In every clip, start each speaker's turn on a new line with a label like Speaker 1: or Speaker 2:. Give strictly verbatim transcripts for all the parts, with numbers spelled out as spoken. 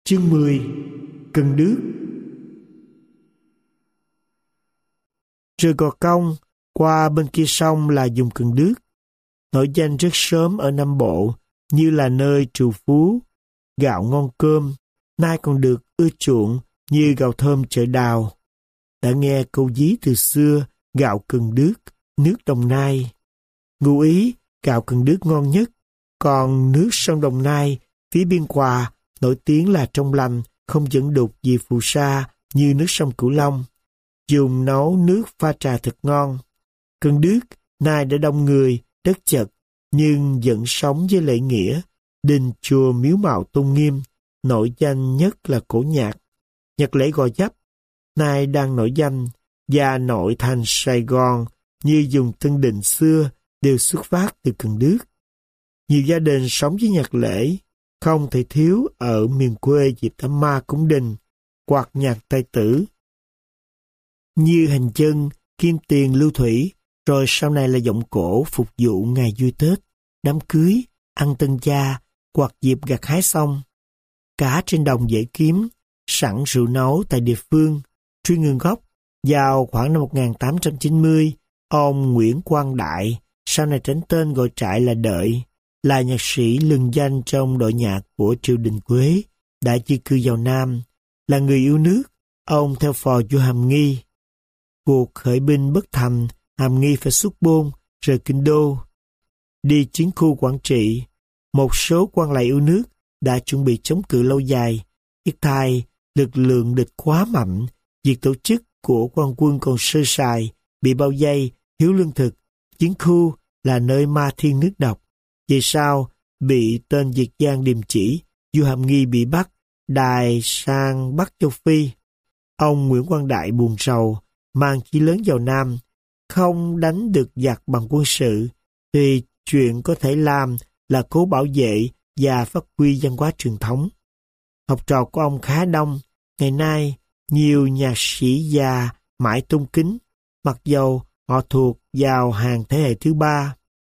Speaker 1: Chương mười. Cần Đước. Rời Gò Công, qua bên kia sông là vùng Cần Đước, nổi danh rất sớm ở Nam Bộ như là nơi trù phú, gạo ngon cơm, nay còn được ưa chuộng như gạo thơm chợ Đào. Đã nghe câu ví từ xưa, gạo Cần Đước, nước Đồng Nai. Ngụ ý, gạo Cần Đước ngon nhất, còn nước sông Đồng Nai, phía biên hòa, nổi tiếng là trong lành, không dẫn đục gì phù sa như nước sông Cửu Long. Dùng nấu nước pha trà thật ngon. Cần Đước nay đã đông người, đất chật, nhưng vẫn sống với lễ nghĩa. Đình chùa miếu mạo tôn nghiêm, nổi danh nhất là cổ nhạc. Nhạc lễ Gò Vấp nay đang nổi danh, và nội thành Sài Gòn như vùng Tân Định xưa đều xuất phát từ Cần Đước. Nhiều gia đình sống với nhạc lễ, không thể thiếu ở miền quê dịp Tam Ma cúng đình, hoặc nhạc tài tử như hành chân, kim tiền, lưu thủy, rồi sau này là giọng cổ phục vụ ngày vui Tết, đám cưới, ăn tân gia, hoặc dịp gặt hái xong. Cá trên đồng dễ kiếm, sẵn rượu nấu tại địa phương. Truy nguồn gốc, vào khoảng năm một nghìn tám trăm chín mươi, ông Nguyễn Quang Đại, sau này tránh tên gọi trại là Đợi, là nhạc sĩ lừng danh trong đội nhạc của triều đình Quế, đã di cư vào Nam. Là người yêu nước, ông theo phò vua Hàm Nghi. Cuộc khởi binh bất thành, Hàm Nghi phải xuất bôn, rời kinh đô, đi chiến khu Quảng Trị. Một số quan lại yêu nước đã chuẩn bị chống cự lâu dài. Tiếc thay, lực lượng địch quá mạnh, việc tổ chức của quan quân còn sơ sài, bị bao vây, thiếu lương thực. Chiến khu là nơi ma thiên nước độc. Về sau, bị tên Việt Giang điềm chỉ, vua Hàm Nghi bị bắt, đài sang Bắc Châu Phi. Ông Nguyễn Quang Đại buồn rầu, mang chí lớn vào Nam, không đánh được giặc bằng quân sự, thì chuyện có thể làm là cố bảo vệ và phát huy văn hóa truyền thống. Học trò của ông khá đông, ngày nay nhiều nhạc sĩ già mãi tôn kính, mặc dầu họ thuộc vào hàng thế hệ thứ ba.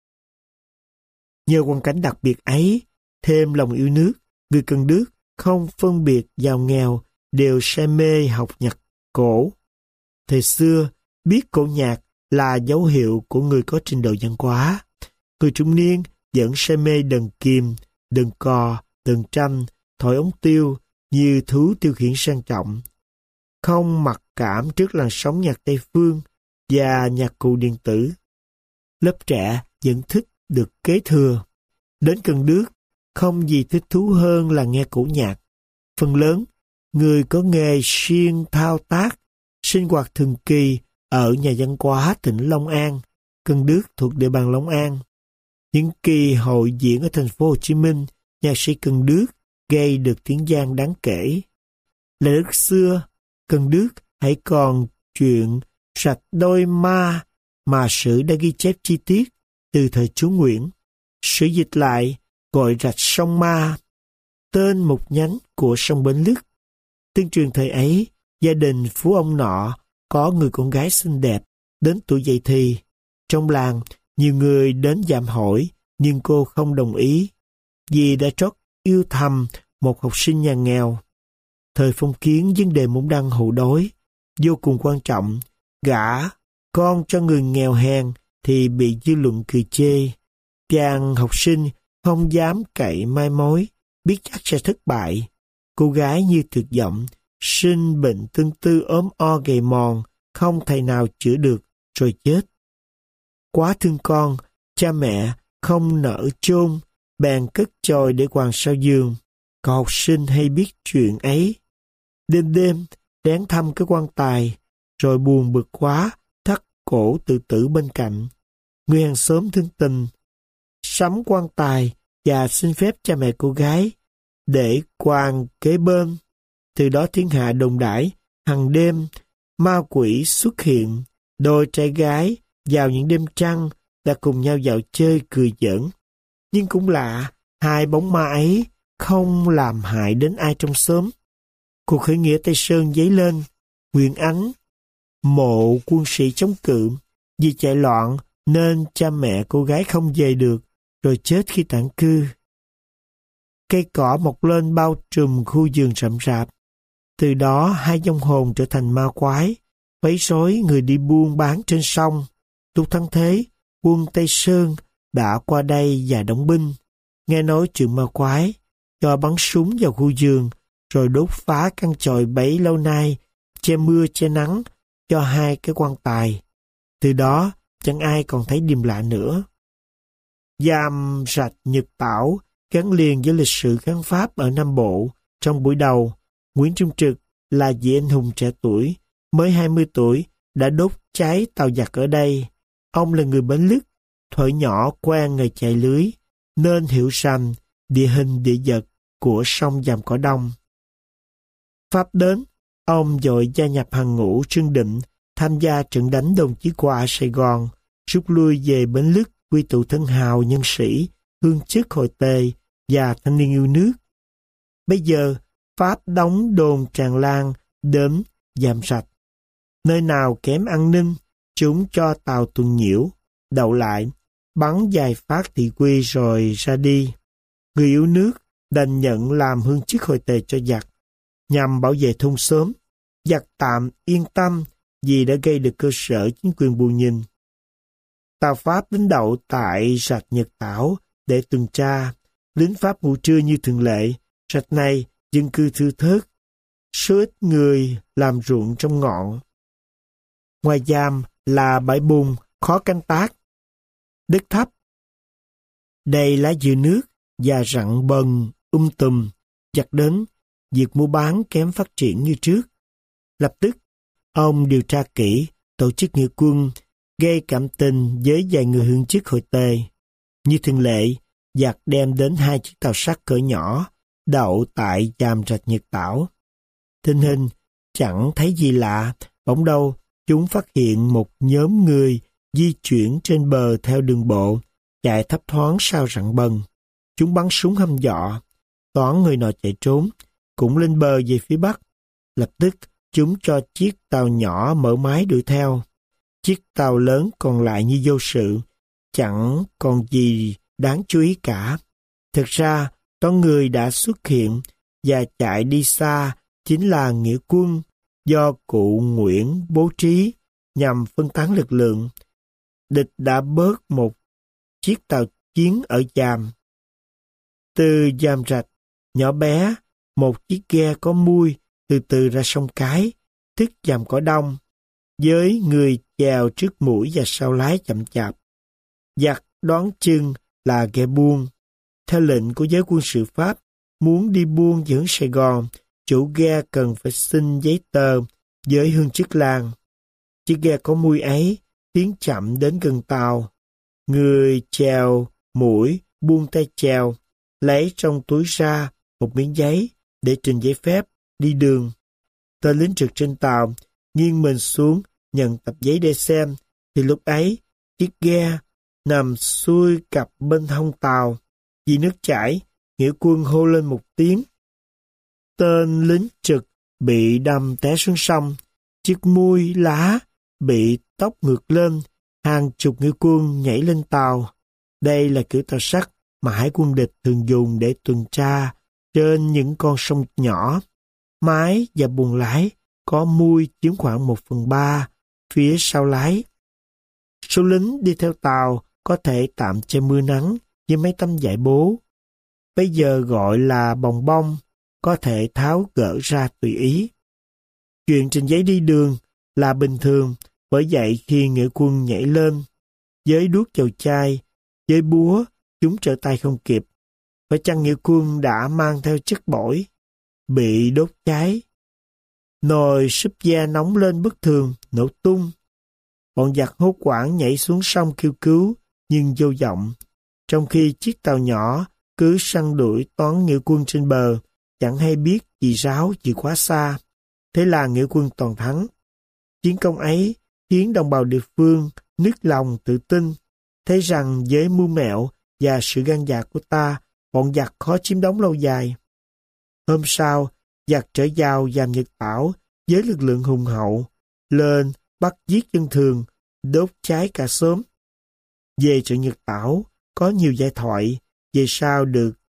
Speaker 1: Nhờ hoàn cảnh đặc biệt ấy, thêm lòng yêu nước, người Cần Đước không phân biệt giàu nghèo, đều say mê học nhạc cổ. Thời xưa, biết cổ nhạc là dấu hiệu của người có trình độ văn hóa. Người trung niên vẫn say mê đờn kim, đờn cò, đờn tranh, thổi ống tiêu như thú tiêu khiển sang trọng. Không mặc cảm trước làn sóng nhạc Tây Phương và nhạc cụ điện tử. Lớp trẻ vẫn thích được kế thừa. Đến Cần Đước, không gì thích thú hơn là nghe cổ nhạc. Phần lớn, người có nghề siêng thao tác, sinh hoạt thường kỳ ở nhà văn hóa tỉnh Long An. Cần Đước thuộc địa bàn Long An. Những kỳ hội diễn ở thành phố Hồ Chí Minh, nhạc sĩ Cần Đước gây được tiếng vang đáng kể. Là đất xưa, Cần Đước hãy còn chuyện rạch đôi ma mà sử đã ghi chép chi tiết từ thời chúa Nguyễn. Sử dịch lại gọi rạch sông Ma, tên một nhánh của sông Bến Lức. Tương truyền thời ấy, gia đình phú ông nọ có người con gái xinh đẹp, đến tuổi dậy thì. Trong làng, nhiều người đến dạm hỏi, nhưng cô không đồng ý, vì đã trót yêu thầm một học sinh nhà nghèo. Thời phong kiến vấn đề môn đăng hộ đói vô cùng quan trọng, gả con cho người nghèo hèn thì bị dư luận cười chê. Chàng học sinh không dám cậy mai mối, biết chắc sẽ thất bại. Cô gái như tuyệt vọng, sinh bệnh tương tư ốm o gầy mòn, không thầy nào chữa được, rồi chết. Quá thương con, cha mẹ không nỡ chôn, bèn cất chòi để quàng sau giường. Cậu học sinh hay biết chuyện ấy. Đêm đêm, đến thăm cái quan tài, rồi buồn bực quá, thắt cổ tự tử bên cạnh. Người hàng xóm thương tình, sắm quan tài và xin phép cha mẹ cô gái để quàng kế bên. Từ đó thiên hạ đồn đãi, hằng đêm ma quỷ xuất hiện. Đôi trai gái vào những đêm trăng đã cùng nhau dạo chơi cười giỡn. Nhưng cũng lạ, hai bóng ma ấy không làm hại đến ai trong xóm. Cuộc khởi nghĩa Tây Sơn dấy lên. Nguyễn Ánh mộ quân sĩ chống cự, vì chạy loạn nên cha mẹ cô gái không về được, rồi chết khi tản cư. Cây cỏ mọc lên bao trùm khu vườn rậm rạp. Từ đó hai vong hồn trở thành ma quái, quấy rối người đi buôn bán trên sông. Lúc thắng thế, quân Tây Sơn đã qua đây và đóng binh. Nghe nói chuyện ma quái, cho bắn súng vào khu vườn, rồi đốt phá căn chòi bấy lâu nay, che mưa che nắng, cho hai cái quan tài. Từ đó, chẳng ai còn thấy điềm lạ nữa. Giam rạch Nhật Tảo gắn liền với lịch sử kháng Pháp ở Nam Bộ. Trong buổi đầu, Nguyễn Trung Trực là vị anh hùng trẻ tuổi, mới hai mươi tuổi, đã đốt cháy tàu giặc ở đây. Ông là người Bến Lức, thuở nhỏ quen nghề chạy lưới, nên hiểu rằng địa hình địa vật của sông Vàm Cỏ Đông. Pháp đến, ông vội gia nhập hàng ngũ Trương Định, tham gia trận đánh Đồng Chí Qua Sài Gòn, rút lui về Bến Lức quy tụ thân hào nhân sĩ, hương chức hội Tề và thanh niên yêu nước. Bây giờ, Pháp đóng đồn Tràng Lan đến Giàm Rạch. Nơi nào kém an ninh, chúng cho tàu tuần nhiễu, đậu lại, bắn vài phát thị quy rồi ra đi. Người yêu nước đành nhận làm hương chức hội Tề cho giặc, nhằm bảo vệ thôn xóm. Giặc tạm yên tâm vì đã gây được cơ sở chính quyền bù nhìn. Tàu Pháp đến đậu tại rạch Nhật Tảo để tuần tra. Lính Pháp ngủ trưa như thường lệ. Rạch này dân cư thưa thớt, số ít người làm ruộng trong ngọn. Ngoài giam là bãi bùn khó canh tác, đất thấp, đầy lá dừa nước và rặng bần um tùm. Giặc đến, việc mua bán kém phát triển như trước. Lập tức, ông điều tra kỹ, tổ chức nghĩa quân, gây cảm tình với vài người hương chức hội Tề. Như thường lệ, giặc đem đến hai chiếc tàu sắt cỡ nhỏ, đậu tại Giàm Rạch Nhật Tảo. Tình hình chẳng thấy gì lạ, bỗng đâu chúng phát hiện một nhóm người di chuyển trên bờ theo đường bộ, chạy thấp thoáng sau rặng bần. Chúng bắn súng hăm dọa, toán người nọ chạy trốn, cũng lên bờ về phía bắc. Lập tức, chúng cho chiếc tàu nhỏ mở máy đuổi theo. Chiếc tàu lớn còn lại như vô sự, chẳng còn gì đáng chú ý cả. Thực ra, toán người đã xuất hiện và chạy đi xa chính là nghĩa quân do cụ Nguyễn bố trí nhằm phân tán lực lượng. Địch đã bớt một chiếc tàu chiến ở Giàm. Từ Giàm Rạch, nhỏ bé, một chiếc ghe có mui từ từ ra sông Cái, tức Vàm Cỏ Đông, với người chèo trước mũi và sau lái chậm chạp. Giặc đoán chừng là ghe buôn. Theo lệnh của giới quân sự Pháp, muốn đi buôn hướng Sài Gòn, chủ ghe cần phải xin giấy tờ với hương chức làng. Chiếc ghe có mui ấy tiến chậm đến gần tàu. Người chèo mũi buông tay chèo, lấy trong túi ra một miếng giấy để trình giấy phép đi đường. Tên lính trực trên tàu nghiêng mình xuống nhận tập giấy để xem, thì lúc ấy chiếc ghe nằm xuôi cặp bên hông tàu. Vì nước chảy, nghĩa quân hô lên một tiếng. Tên lính trực bị đâm té xuống sông, chiếc mui lá bị tóc ngược lên, hàng chục nghĩa quân nhảy lên tàu. Đây là kiểu tàu sắt mà hải quân địch thường dùng để tuần tra trên những con sông nhỏ. Mái và buồng lái có mui chiếm khoảng một phần ba phía sau lái. Số lính đi theo tàu có thể tạm che mưa nắng với mấy tấm vải bố. Bây giờ gọi là bòng bong, có thể tháo gỡ ra tùy ý. Chuyện trình giấy đi đường là bình thường, bởi vậy khi nghĩa quân nhảy lên, với đuốc dầu chai, với búa, chúng trở tay không kịp. Phải chăng nghĩa quân đã mang theo chất bổi, bị đốt cháy? Nồi súp da nóng lên bất thường, nổ tung. Bọn giặc hốt hoảng nhảy xuống sông kêu cứu, nhưng vô vọng. Trong khi chiếc tàu nhỏ cứ săn đuổi toán nghĩa quân trên bờ, chẳng hay biết gì ráo gì quá xa. Thế là nghĩa quân toàn thắng. Chiến công ấy khiến đồng bào địa phương nức lòng tự tin, thấy rằng với mưu mẹo và sự gan dạ của ta, bọn giặc khó chiếm đóng lâu dài. Hôm sau, giặc trở vào Giàm Nhật Tảo với lực lượng hùng hậu, lên bắt giết dân thường, đốt cháy cả xóm. Về trận Nhật Tảo, có nhiều giai thoại, về sau được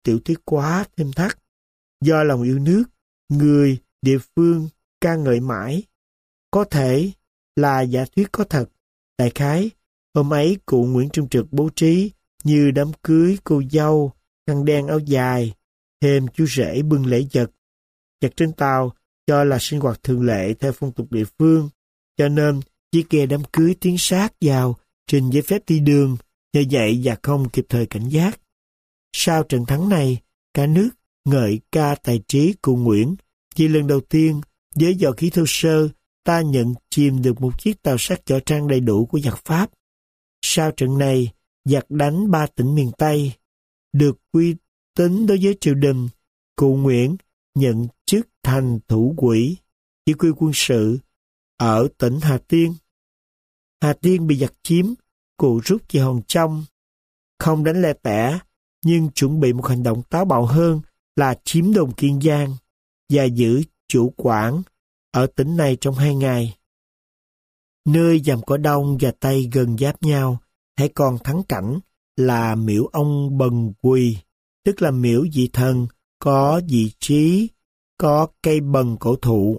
Speaker 1: tiểu thuyết quá thêm thắt. Do lòng yêu nước, người địa phương ca ngợi mãi. Có thể là giả thuyết có thật. Đại khái, hôm ấy cụ Nguyễn Trung Trực bố trí như đám cưới cô dâu, khăn đen áo dài, thêm chú rể bưng lễ vật. Vật trên tàu cho là sinh hoạt thường lệ theo phong tục địa phương, cho nên chỉ kè đám cưới tiến sát vào trình giấy phép đi đường, nhờ vậy và không kịp thời cảnh giác. Sau trận thắng này, cả nước ngợi ca tài trí cụ Nguyễn, vì lần đầu tiên với võ khí thô sơ ta nhận chìm được một chiếc tàu sắt chở trang đầy đủ của giặc Pháp. Sau trận này, giặc đánh ba tỉnh miền Tây, được quy tính đối với triều đình, cụ Nguyễn nhận chức thành thủ quỹ, chỉ huy quân sự ở tỉnh Hà Tiên. Hà Tiên bị giặc chiếm, cụ rút về Hòn Trong, không đánh lẻ tẻ, nhưng chuẩn bị một hành động táo bạo hơn là chiếm đồn Kiên Giang và giữ chủ quản ở tỉnh này trong hai ngày. Nơi dằm cỏ Đông và Tây gần giáp nhau, hãy còn thắng cảnh là miễu ông Bần Quỳ, tức là miễu vị thần có vị trí, có cây bần cổ thụ.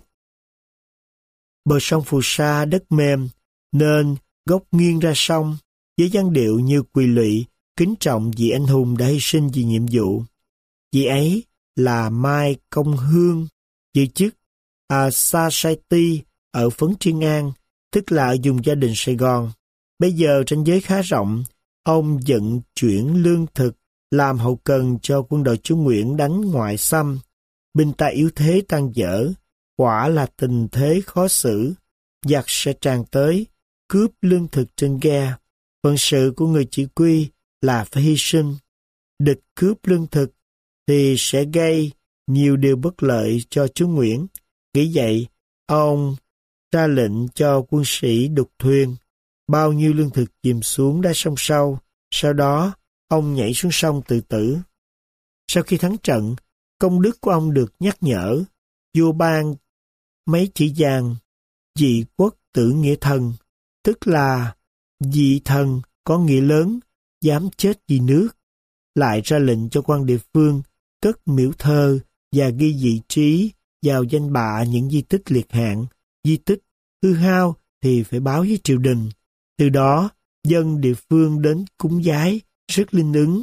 Speaker 1: Bờ sông phù sa đất mềm, nên gốc nghiêng ra sông, với dáng điệu như quỳ lụy, kính trọng vị anh hùng đã hy sinh vì nhiệm vụ. Vị ấy là Mai Công Hương, giữ chức à, Sa Sai Ti ở Phấn Triên An, tức là ở vùng gia đình Sài Gòn. Bây giờ ranh giới khá rộng, ông vận chuyển lương thực, làm hậu cần cho quân đội chú Nguyễn đánh ngoại xâm. Binh ta yếu thế tan dở, quả là tình thế khó xử. Giặc sẽ tràn tới, cướp lương thực trên ghe. Phận sự của người chỉ huy là phải hy sinh. Địch cướp lương thực thì sẽ gây nhiều điều bất lợi cho chú Nguyễn. Nghĩ vậy, ông ra lệnh cho quân sĩ đục thuyền. Bao nhiêu lương thực chìm xuống đáy sông sâu, sau đó ông nhảy xuống sông tự tử. Sau khi thắng trận, công đức của ông được nhắc nhở. Vua ban mấy chỉ vàng dị quốc tử nghĩa thần, tức là dị thần có nghĩa lớn, dám chết vì nước. Lại ra lệnh cho quan địa phương cất miễu thơ và ghi vị trí vào danh bạ những di tích liệt hạng. Di tích hư hao thì phải báo với triều đình. Từ đó, dân địa phương đến cúng vái rất linh ứng.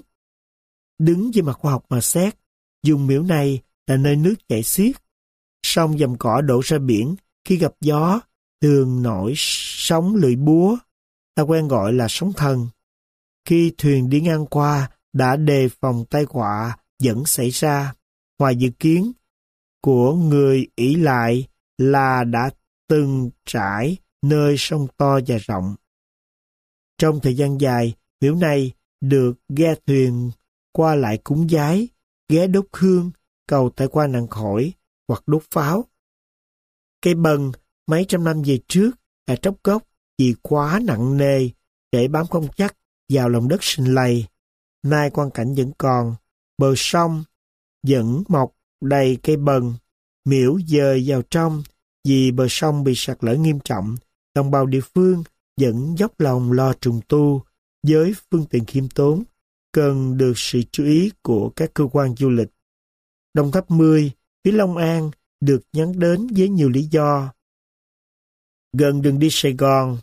Speaker 1: Đứng về mặt khoa học mà xét, vùng miễu này là nơi nước chảy xiết. Sông dầm cỏ đổ ra biển, khi gặp gió, thường nổi sóng lưỡi búa, ta quen gọi là sóng thần. Khi thuyền đi ngang qua, đã đề phòng tai họa vẫn xảy ra. Ngoài dự kiến của người ỷ lại là đã từng trải nơi sông to và rộng. Trong thời gian dài, miễu này được ghe thuyền qua lại cúng vái, ghé đốt hương, cầu tai qua nạn khỏi hoặc đốt pháo. Cây bần mấy trăm năm về trước là tróc gốc vì quá nặng nề để bám không chắc vào lòng đất sinh lầy. Nay quang cảnh vẫn còn, bờ sông vẫn mọc đầy cây bần, miễu dời vào trong vì bờ sông bị sạt lở nghiêm trọng. Đồng bào địa phương vẫn dốc lòng lo trùng tu với phương tiện khiêm tốn, cần được sự chú ý của các cơ quan du lịch. Đồng Tháp mười, phía Long An được nhắm đến với nhiều lý do. Gần đường đi Sài Gòn,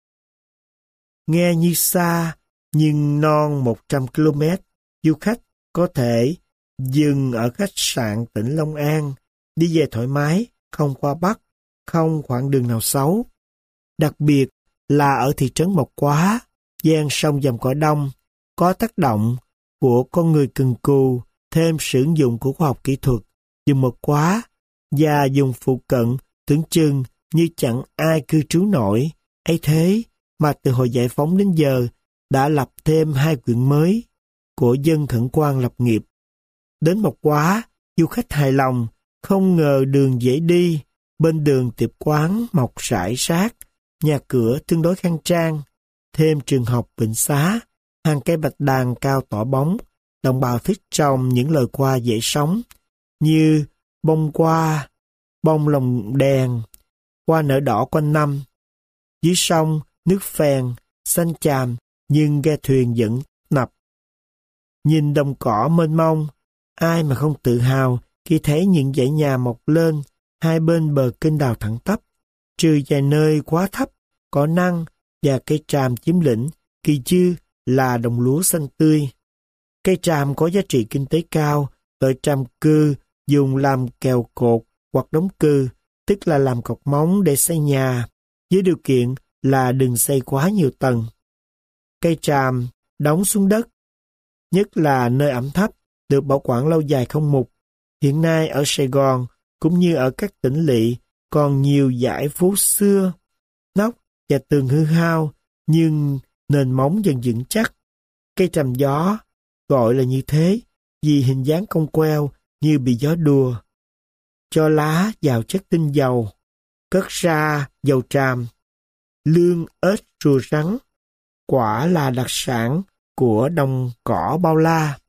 Speaker 1: nghe như xa nhưng non một trăm ki lô mét, du khách có thể dừng ở khách sạn tỉnh Long An, đi về thoải mái, không qua Bắc, không khoảng đường nào xấu. Đặc biệt là ở thị trấn Mộc Quá, gian sông dầm cỏ Đông, có tác động của con người cần cù, thêm sử dụng của khoa học kỹ thuật, dùng Mộc Quá và dùng phụ cận tưởng chừng như chẳng ai cư trú nổi. Ấy thế mà từ hồi giải phóng đến giờ đã lập thêm hai quyển mới của dân khẩn quan lập nghiệp. Đến Mộc Quá, du khách hài lòng, không ngờ đường dễ đi, bên đường tiệm quán mọc rải rác, nhà cửa tương đối khang trang, thêm trường học bệnh xá, hàng cây bạch đàn cao tỏ bóng. Đồng bào thích trồng những loài hoa dễ sống như bông hoa, bông lồng đèn, hoa nở đỏ quanh năm. Dưới sông, nước phèn, xanh chàm, nhưng ghe thuyền vẫn nập. Nhìn đồng cỏ mênh mông, Ai mà không tự hào khi thấy những dãy nhà mọc lên hai bên bờ kênh đào thẳng tắp, trừ vài nơi quá thấp, có năng và cây tràm chiếm lĩnh, kỳ dư là đồng lúa xanh tươi. Cây tràm có giá trị kinh tế cao, loại tràm cừ dùng làm kèo cột hoặc đóng cừ, tức là làm cọc móng để xây nhà, với điều kiện là đừng xây quá nhiều tầng. Cây tràm đóng xuống đất, nhất là nơi ẩm thấp, được bảo quản lâu dài không mục. Hiện nay ở Sài Gòn, cũng như ở các tỉnh lỵ, còn nhiều dãy phố xưa, nóc và tường hư hao, nhưng nền móng dần vững chắc. Cây tràm gió gọi là như thế vì hình dáng cong queo như bị gió đùa. Cho lá vào chất tinh dầu, cất ra dầu tràm, lương, ếch, rùa rắn, quả là đặc sản của đồng cỏ bao la.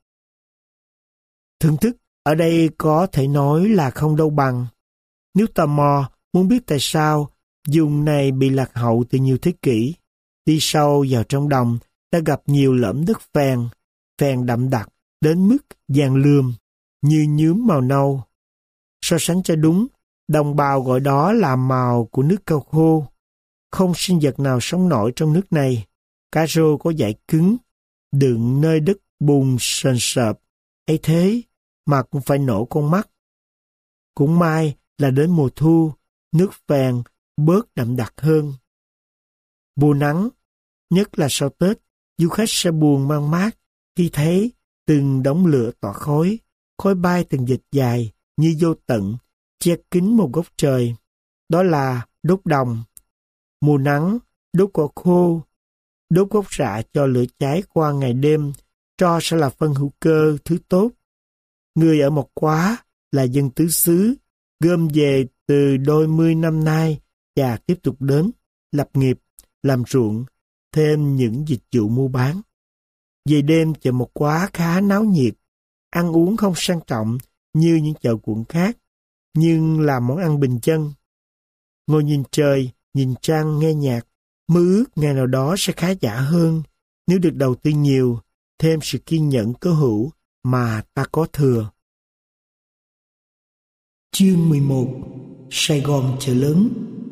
Speaker 1: Thưởng thức ở đây có thể nói là không đâu bằng. Nếu tò mò muốn biết tại sao vùng này bị lạc hậu từ nhiều thế kỷ, đi sâu vào trong đồng ta gặp nhiều lõm đất phèn, phèn đậm đặc đến mức vàng lườm, như nhuốm màu nâu. So sánh cho đúng, đồng bào gọi đó là màu của nước cau khô. Không sinh vật nào sống nổi trong nước này. Cá rô có dải cứng, đựng nơi đất bùn sền sợp, ấy thế mà cũng phải nổ con mắt. Cũng may là đến mùa thu, nước phèn bớt đậm đặc hơn. Mùa nắng, nhất là sau Tết, du khách sẽ buồn mang mát khi thấy từng đống lửa tỏa khói, khói bay từng vệt dài như vô tận, che kín một góc trời. Đó là đốt đồng. Mùa nắng, đốt cỏ khô, đốt gốc rạ cho lửa cháy qua ngày đêm, tro sẽ là phân hữu cơ thứ tốt. Người ở Mộc Quá là dân tứ xứ, gom về từ đôi mươi năm nay và tiếp tục đến, lập nghiệp, làm ruộng, thêm những dịch vụ mua bán. Về đêm chợ Mộc Quá khá náo nhiệt, ăn uống không sang trọng như những chợ quận khác, nhưng là món ăn bình dân. Ngồi nhìn trời, nhìn trăng, nghe nhạc, mơ ước ngày nào đó sẽ khá giả hơn nếu được đầu tư nhiều, thêm sự kiên nhẫn cố hữu mà ta có thừa. Chương mười một. Sài Gòn chợ lớn.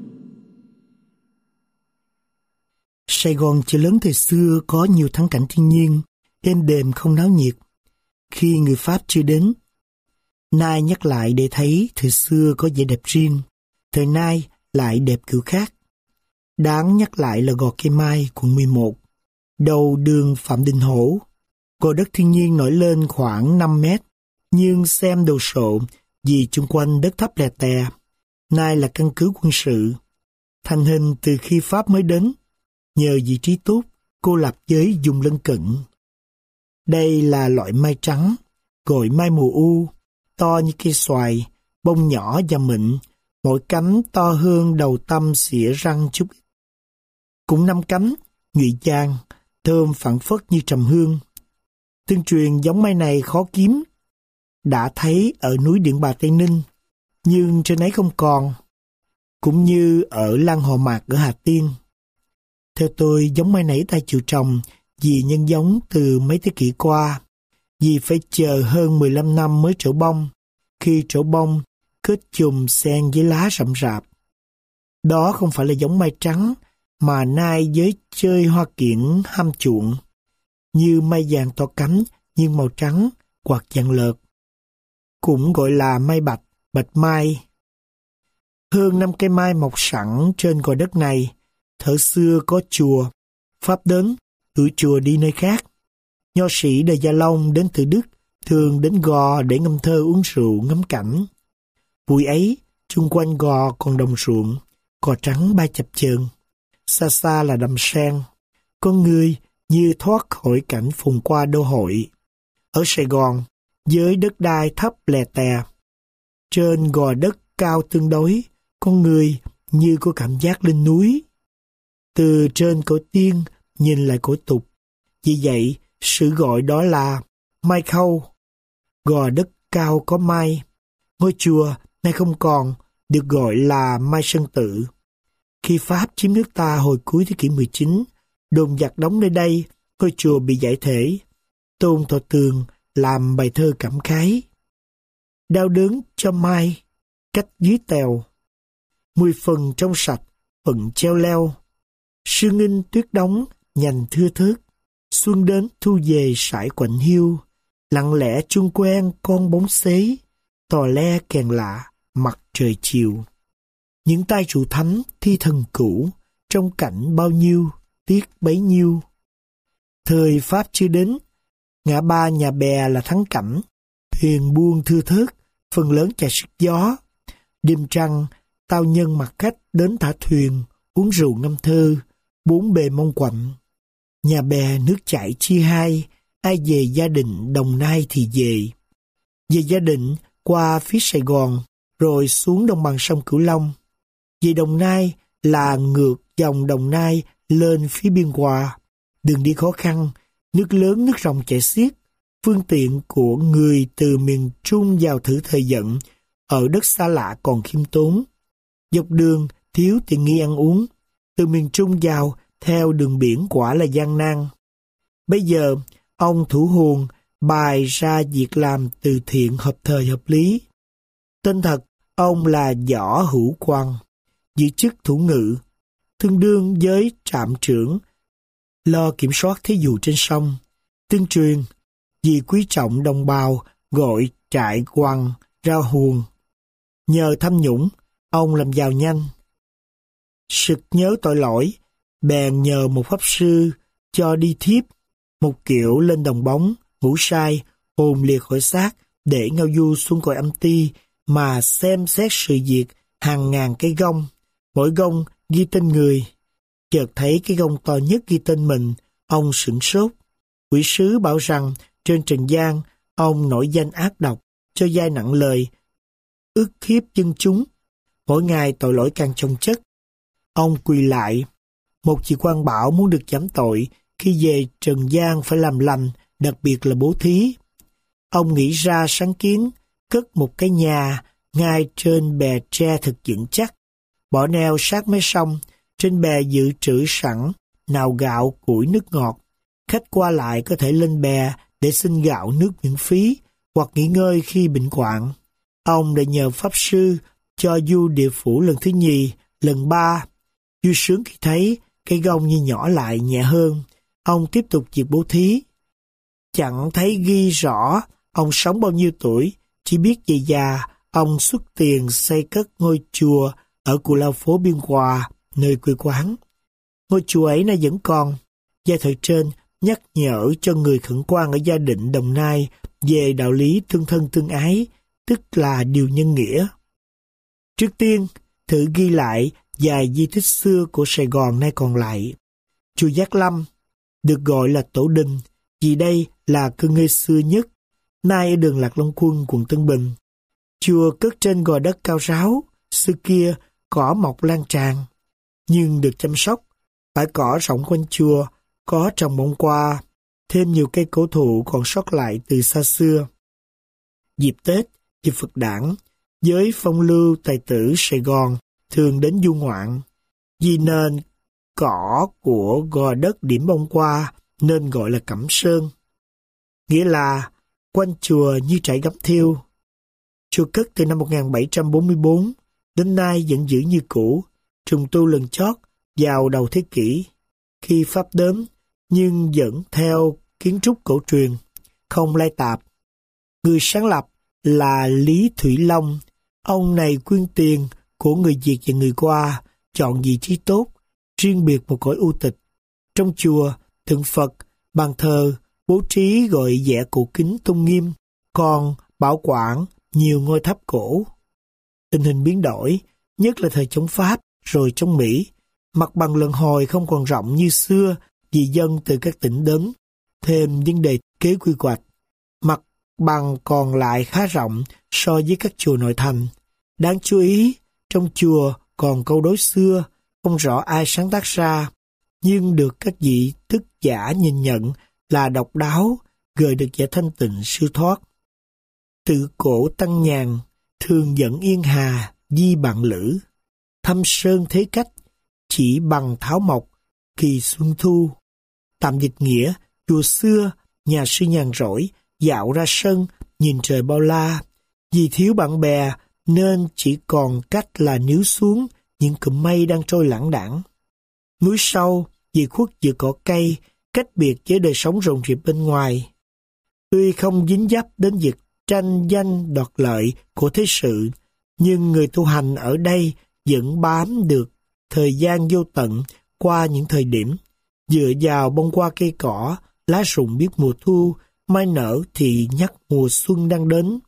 Speaker 1: Sài Gòn chợ lớn thời xưa có nhiều thắng cảnh thiên nhiên, êm đềm không náo nhiệt. Khi người Pháp chưa đến, nay nhắc lại để thấy thời xưa có vẻ đẹp riêng, thời nay lại đẹp kiểu khác. Đáng nhắc lại là gò Cây Mai, quận mười một, đầu đường Phạm Đình Hổ. Gò đất thiên nhiên nổi lên khoảng năm mét, nhưng xem đồ sộ vì chung quanh đất thấp lè tè. Nay là căn cứ quân sự, thành hình từ khi Pháp mới đến, nhờ vị trí tốt, cô lập với vùng lân cận. Đây là loại mai trắng, gọi mai mùa u, to như cây xoài, bông nhỏ và mịn, mỗi cánh to hơn đầu tăm xỉa răng chút ít. Cũng năm cánh, nhụy vàng, thơm phảng phất như trầm hương. Tương truyền giống mai này khó kiếm, đã thấy ở núi Điện Bà Tây Ninh, nhưng trên ấy không còn, cũng như ở Lăng Họ Mạc ở Hà Tiên. Theo tôi, giống mai nấy ta chịu trồng vì nhân giống từ mấy thế kỷ qua, vì phải chờ hơn mười lăm năm mới trổ bông, khi trổ bông kết chùm xen với lá rậm rạp. Đó không phải là giống mai trắng mà nay giới chơi hoa kiển hâm chuộng, như mai vàng to cánh nhưng màu trắng hoặc vàng lợt. Cũng gọi là mai bạch, bạch mai. Hơn năm cây mai mọc sẵn trên gò đất này. Thở xưa có chùa, Pháp đến, gửi chùa đi nơi khác. Nho sĩ đời Gia Long đến từ Đức thường đến gò để ngâm thơ uống rượu ngắm cảnh. Buổi ấy, chung quanh gò còn đồng ruộng, cỏ trắng bay chập chờn. Xa xa là đầm sen. Con người như thoát khỏi cảnh phồn qua đô hội. Ở Sài Gòn, với đất đai thấp lè tè, trên gò đất cao tương đối, con người như có cảm giác lên núi. Từ trên cõi tiên nhìn lại cõi tục. Vì vậy, sự gọi đó là mai khâu. Gò đất cao có mai. Ngôi chùa nay không còn, được gọi là mai Sơn Tự. Khi Pháp chiếm nước ta hồi cuối thế kỷ mười chín, đồn giặc đóng nơi đây, ngôi chùa bị giải thể. Tôn Thọ Tường làm bài thơ cảm khái. đau đớn cho mai, cách dưới tèo. Mười phần trong sạch, phận treo leo. Sương in tuyết đóng, nhành thưa thớt. Xuân đến thu về sải quạnh hiu. Lặng lẽ chuông quen con bóng xế. Tò le kèn lạ, mặt trời chiều. Những tay rượu thắm thi thần cũ. Trong cảnh bao nhiêu, tiếc bấy nhiêu. Thời Pháp chưa đến. Ngã ba Nhà Bè là thắng cảnh. Thuyền buông thưa thớt, phần lớn chạy sức gió. Đêm trăng, tao nhân mặc khách đến thả thuyền, uống rượu ngâm thơ, bốn bề mong quạnh. Nhà Bè nước chảy chia hai, ai về Gia Định Đồng Nai thì về. Về Gia Định qua phía Sài Gòn, rồi xuống đồng bằng sông Cửu Long. Về Đồng Nai là ngược dòng Đồng Nai lên phía biên hòa. Đường đi khó khăn, nước lớn nước ròng chảy xiết. Phương tiện của người từ miền Trung vào thử thời vận, ở đất xa lạ còn khiêm tốn. Dọc đường thiếu tiện nghi ăn uống, từ miền Trung vào theo đường biển quả là gian nan. Bây giờ, ông thủ hồn bài ra việc làm từ thiện hợp thời hợp lý. Tên thật, ông là Võ Hữu Quang, giữ chức thủ ngự, tương đương với trạm trưởng, lo kiểm soát thí dụ trên sông. Tương truyền, vì quý trọng đồng bào gọi trại quăng ra huồng. Nhờ tham nhũng, ông làm giàu nhanh. Sực nhớ tội lỗi, bèn nhờ một pháp sư cho đi thiếp, một kiểu lên đồng bóng, ngủ sai, hồn liệt khỏi xác, để ngao du xuống cõi âm ti mà xem xét sự việc hàng ngàn cái gông, mỗi gông ghi tên người. Chợt thấy cái gông to nhất ghi tên mình, ông sửng sốt. Quỷ sứ bảo rằng trên trần gian, ông nổi danh ác độc, cho dai nặng lời, ức hiếp dân chúng. Mỗi ngày tội lỗi càng chồng chất. Ông quỳ lại. Một vị quan bảo muốn được giảm tội, khi về trần gian phải làm lành, đặc biệt là bố thí. Ông nghĩ ra sáng kiến, cất một cái nhà ngay trên bè tre thật vững chắc, bỏ neo sát mé sông, trên bè dự trữ sẵn nào gạo, củi, nước ngọt. Khách qua lại có thể lên bè để xin gạo nước miễn phí hoặc nghỉ ngơi khi bệnh hoạn. Ông đã nhờ pháp sư cho du địa phủ lần thứ nhì, lần ba. Vui sướng khi thấy cây gông như nhỏ lại nhẹ hơn. Ông tiếp tục việc bố thí. Chẳng thấy ghi rõ ông sống bao nhiêu tuổi, chỉ biết về già ông xuất tiền xây cất ngôi chùa ở Cù Lao Phố Biên Hòa, nơi quê quán. Ngôi chùa ấy nay vẫn còn. Giai thoại trên nhắc nhở cho người khẩn quan ở Gia Định, Đồng Nai về đạo lý tương thân tương ái, tức là điều nhân nghĩa. Trước tiên, thử ghi lại vài di tích xưa của Sài Gòn nay còn lại. Chùa Giác Lâm được gọi là Tổ Đình, vì đây là cơ ngơi xưa nhất, nay ở đường Lạc Long Quân, quận Tân Bình. Chùa cất trên gò đất cao ráo, xưa kia cỏ mọc lan tràn, nhưng được chăm sóc. Bãi cỏ rộng quanh chùa có trồng bông hoa, thêm nhiều cây cổ thụ còn sót lại từ xa xưa. Dịp Tết, dịp Phật đản, giới phong lưu tài tử Sài Gòn thường đến du ngoạn. Vì nền cỏ của gò đất điểm bông hoa nên gọi là Cẩm Sơn, nghĩa là quanh chùa như trải gấm thiêu. Chùa cất từ năm một nghìn bảy trăm bốn mươi tư, đến nay vẫn giữ như cũ, trùng tu lần chót vào đầu thế kỷ, khi Pháp đến, nhưng vẫn theo kiến trúc cổ truyền, không lai tạp. Người sáng lập là Lý Thủy Long. Ông này quyên tiền của người Việt và người Hoa, chọn vị trí tốt, riêng biệt một cõi u tịch. Trong chùa, tượng Phật, bàn thờ, bố trí gọi vẻ cổ kính tôn nghiêm, còn bảo quản nhiều ngôi tháp cổ. Tình hình biến đổi, nhất là thời chống Pháp, rồi chống Mỹ. Mặt bằng lần hồi không còn rộng như xưa vì dân từ các tỉnh đến, thêm vấn đề kế quy hoạch. Mặt bằng còn lại khá rộng so với các chùa nội thành. Đáng chú ý, trong chùa còn câu đối xưa, không rõ ai sáng tác ra, nhưng được các vị thức giả nhìn nhận là độc đáo, gợi được vẻ thanh tịnh siêu thoát. Tự cổ Tăng Nhàn, thường dẫn yên hà, di bạn lữ. Thăm sơn thế cách, chỉ bằng tháo mộc, kỳ xuân thu. Tạm dịch nghĩa, chùa xưa, nhà sư nhàn rỗi, dạo ra sân, nhìn trời bao la. Vì thiếu bạn bè nên chỉ còn cách là níu xuống những cụm mây đang trôi lãng đãng. Núi sâu, vì khuất giữa cỏ cây, cách biệt với đời sống rộn rịp bên ngoài. Tuy không dính dấp đến việc tranh danh đoạt lợi của thế sự, nhưng người tu hành ở đây vẫn bám được thời gian vô tận qua những thời điểm, dựa vào bông hoa cây cỏ, lá rụng biết mùa thu, mai nở thì nhắc mùa xuân đang đến.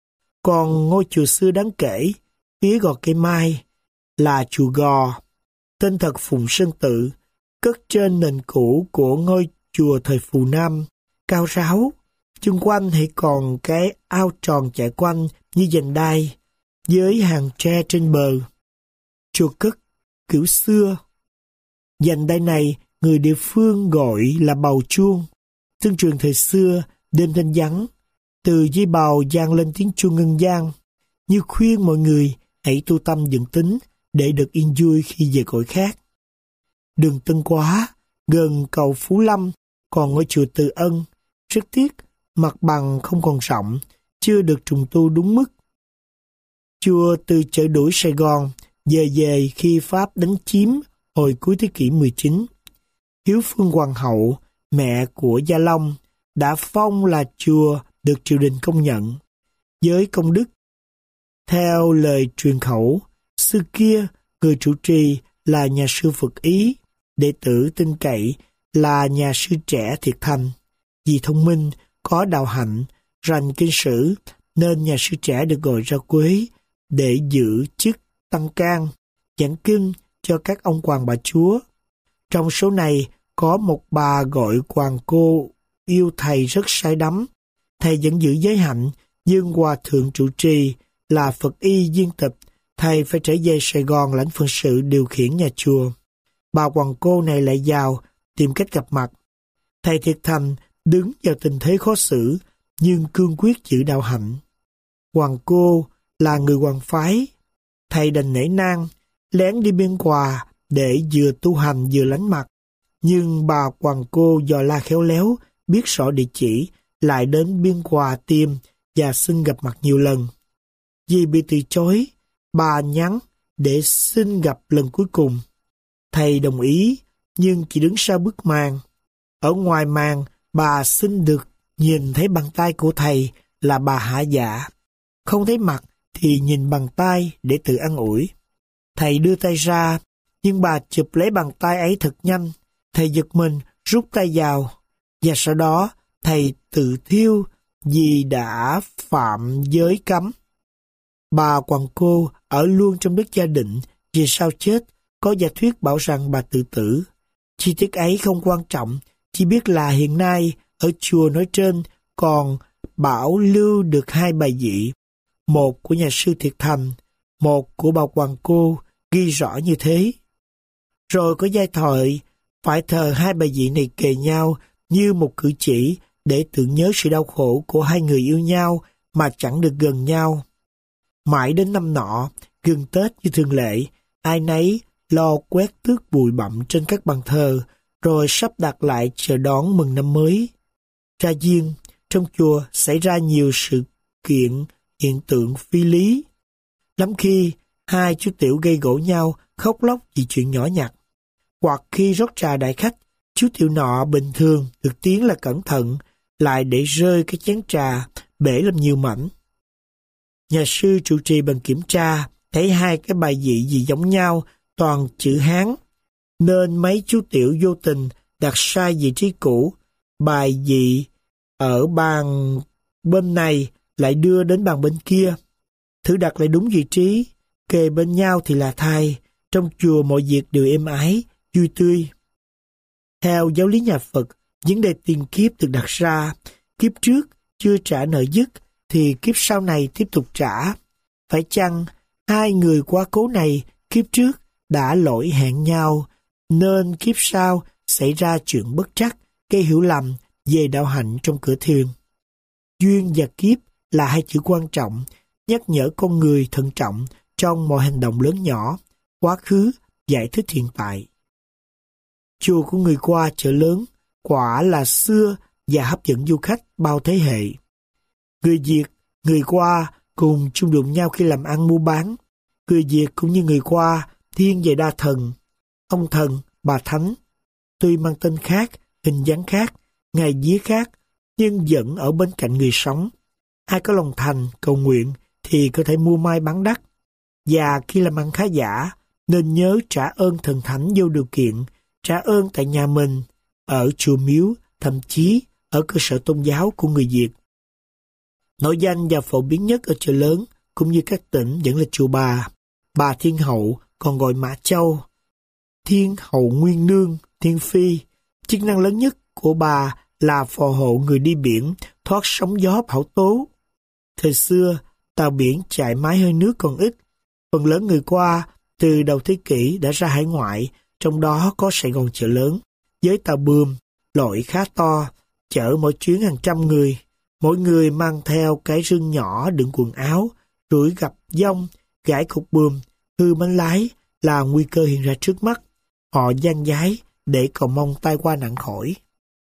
Speaker 1: Còn ngôi chùa xưa đáng kể, phía gò cây mai, là chùa Gò, tên thật Phùng Sơn Tự, cất trên nền cũ của ngôi chùa thời Phù Nam, cao ráo, chung quanh thì còn cái ao tròn chạy quanh như vành đai, với hàng tre trên bờ. Chùa cất kiểu xưa. Vành đai này người địa phương gọi là bầu chuông. Tương truyền thời xưa, đêm thanh vắng, từ dây bầu vang lên tiếng chuông ngân vang, như khuyên mọi người hãy tu tâm dưỡng tính để được yên vui khi về cõi khác. Đường Tân Quá, gần cầu Phú Lâm, còn ngôi chùa Từ Ân, rất tiếc, mặt bằng không còn rộng, chưa được trùng tu đúng mức. Chùa từ chợ đuổi Sài Gòn về về khi Pháp đánh chiếm hồi cuối thế kỷ mười chín. Hiếu Phương Hoàng hậu, mẹ của Gia Long, đã phong là chùa được triều đình công nhận. Với công đức, theo lời truyền khẩu, xưa kia người trụ trì là nhà sư Phật Ý, đệ tử tin cậy là nhà sư trẻ Thiệt Thành. Vì thông minh, có đạo hạnh, rành kinh sử, nên nhà sư trẻ được gọi ra Quế để giữ chức tăng can, giảng kinh cho các ông hoàng bà chúa. Trong số này có một bà gọi hoàng cô yêu thầy rất say đắm. Thầy vẫn giữ giới hạnh, nhưng hòa thượng trụ trì là Phật Y viên tịch, thầy phải trở về Sài Gòn lãnh phận sự điều khiển nhà chùa. Bà hoàng cô này lại vào tìm cách gặp mặt. Thầy Thiệt Thành đứng vào tình thế khó xử, nhưng cương quyết giữ đạo hạnh. Hoàng cô là người hoàng phái. Thầy đành nể nang, lén đi biên hòa để vừa tu hành vừa lánh mặt. Nhưng bà hoàng cô dò la khéo léo, biết rõ địa chỉ, lại đến biên hòa tìm và xin gặp mặt nhiều lần. Vì bị từ chối, bà nhắn để xin gặp lần cuối cùng. Thầy đồng ý, nhưng chỉ đứng sau bức màn. Ở ngoài màn, bà xin được nhìn thấy bàn tay của thầy là bà hạ dạ. Không thấy mặt thì nhìn bàn tay để tự an ủi. Thầy đưa tay ra, nhưng bà chụp lấy bàn tay ấy thật nhanh. Thầy giật mình, rút tay vào. Và sau đó, thầy tự thiêu vì đã phạm giới cấm. Bà hoàng cô ở luôn trong đất Gia Định, vì sau chết, có giả thuyết bảo rằng bà tự tử. Chi tiết ấy không quan trọng, chỉ biết là hiện nay ở chùa nói trên còn bảo lưu được hai bài vị, một của nhà sư Thiệt Thành, một của bà hoàng cô, ghi rõ như thế. Rồi có giai thoại phải thờ hai bài vị này kề nhau như một cử chỉ để tưởng nhớ sự đau khổ của hai người yêu nhau mà chẳng được gần nhau. Mãi đến năm nọ, gần Tết như thường lệ, ai nấy lo quét tước bụi bặm trên các bàn thờ, rồi sắp đặt lại chờ đón mừng năm mới. Ra duyên, trong chùa xảy ra nhiều sự kiện, hiện tượng phi lý. Lắm khi, hai chú tiểu gây gổ nhau, khóc lóc vì chuyện nhỏ nhặt. Hoặc khi rót trà đại khách, chú tiểu nọ bình thường được tiếng là cẩn thận, lại để rơi cái chén trà, bể làm nhiều mảnh. Nhà sư trụ trì bằng kiểm tra, thấy hai cái bài vị gì giống nhau, toàn chữ Hán, nên mấy chú tiểu vô tình đặt sai vị trí cũ. Bài vị ở bàn bên này lại đưa đến bàn bên kia. Thử đặt lại đúng vị trí, kề bên nhau thì là thai. Trong chùa mọi việc đều êm ái, vui tươi. Theo giáo lý nhà Phật, vấn đề tiền kiếp được đặt ra. Kiếp trước chưa trả nợ dứt thì kiếp sau này tiếp tục trả. Phải chăng hai người quá cố này kiếp trước đã lỗi hẹn nhau, nên kiếp sau xảy ra chuyện bất trắc, gây hiểu lầm về đạo hạnh trong cửa thiền. Duyên và kiếp là hai chữ quan trọng, nhắc nhở con người thận trọng trong mọi hành động lớn nhỏ, quá khứ, giải thích hiện tại. Chùa của người qua chợ lớn quả là xưa và hấp dẫn du khách bao thế hệ. Người Việt, người qua cùng chung đụng nhau khi làm ăn mua bán. Người Việt cũng như người Hoa thiên về đa thần, ông thần, bà thánh. Tuy mang tên khác, hình dáng khác, ngày vía khác, nhưng vẫn ở bên cạnh người sống. Ai có lòng thành, cầu nguyện thì có thể mua mai bán đắt. Và khi làm ăn khá giả, nên nhớ trả ơn thần thánh vô điều kiện, trả ơn tại nhà mình, ở chùa miếu, thậm chí ở cơ sở tôn giáo của người Việt. Nổi danh và phổ biến nhất ở chợ lớn cũng như các tỉnh vẫn là chùa Bà. Bà Thiên Hậu còn gọi Mã Châu, Thiên Hậu Nguyên Nương, Thiên Phi. Chức năng lớn nhất của bà là phò hộ người đi biển thoát sóng gió bão tố. Thời xưa, tàu biển chạy mái hơi nước còn ít. Phần lớn người qua từ đầu thế kỷ đã ra hải ngoại, trong đó có Sài Gòn chợ lớn, với tàu buồm, loại khá to, chở mỗi chuyến hàng trăm người. Mỗi người mang theo cái rương nhỏ đựng quần áo, rủi gặp giông, gãi cục buồm, hư bánh lái là nguy cơ hiện ra trước mắt. Họ gian dái để cầu mong tai qua nạn khỏi.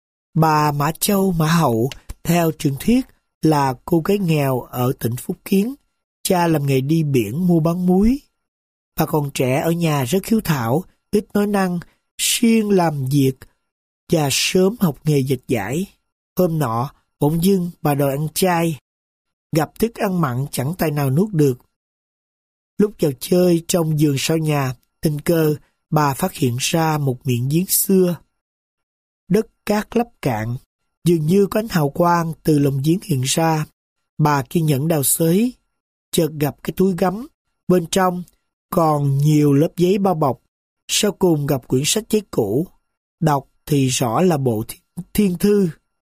Speaker 1: Bà Mã Châu Mã Hậu, theo truyền thuyết, là cô gái nghèo ở tỉnh Phúc Kiến. Cha làm nghề đi biển mua bán muối. Bà còn trẻ ở nhà rất hiếu thảo, ít nói năng, siêng làm việc và sớm học nghề dệt vải. Hôm nọ, bỗng dưng bà đòi ăn chay. Gặp thức ăn mặn chẳng tài nào nuốt được. Lúc vào chơi trong vườn sau nhà, tình cờ bà phát hiện ra một miệng giếng xưa. Đất cát lấp cạn, dường như có ánh hào quang từ lòng giếng hiện ra. Bà kiên nhẫn đào xới, chợt gặp cái túi gấm. Bên trong còn nhiều lớp giấy bao bọc. Sau cùng gặp quyển sách giấy cũ. Đọc thì rõ là bộ thiên thư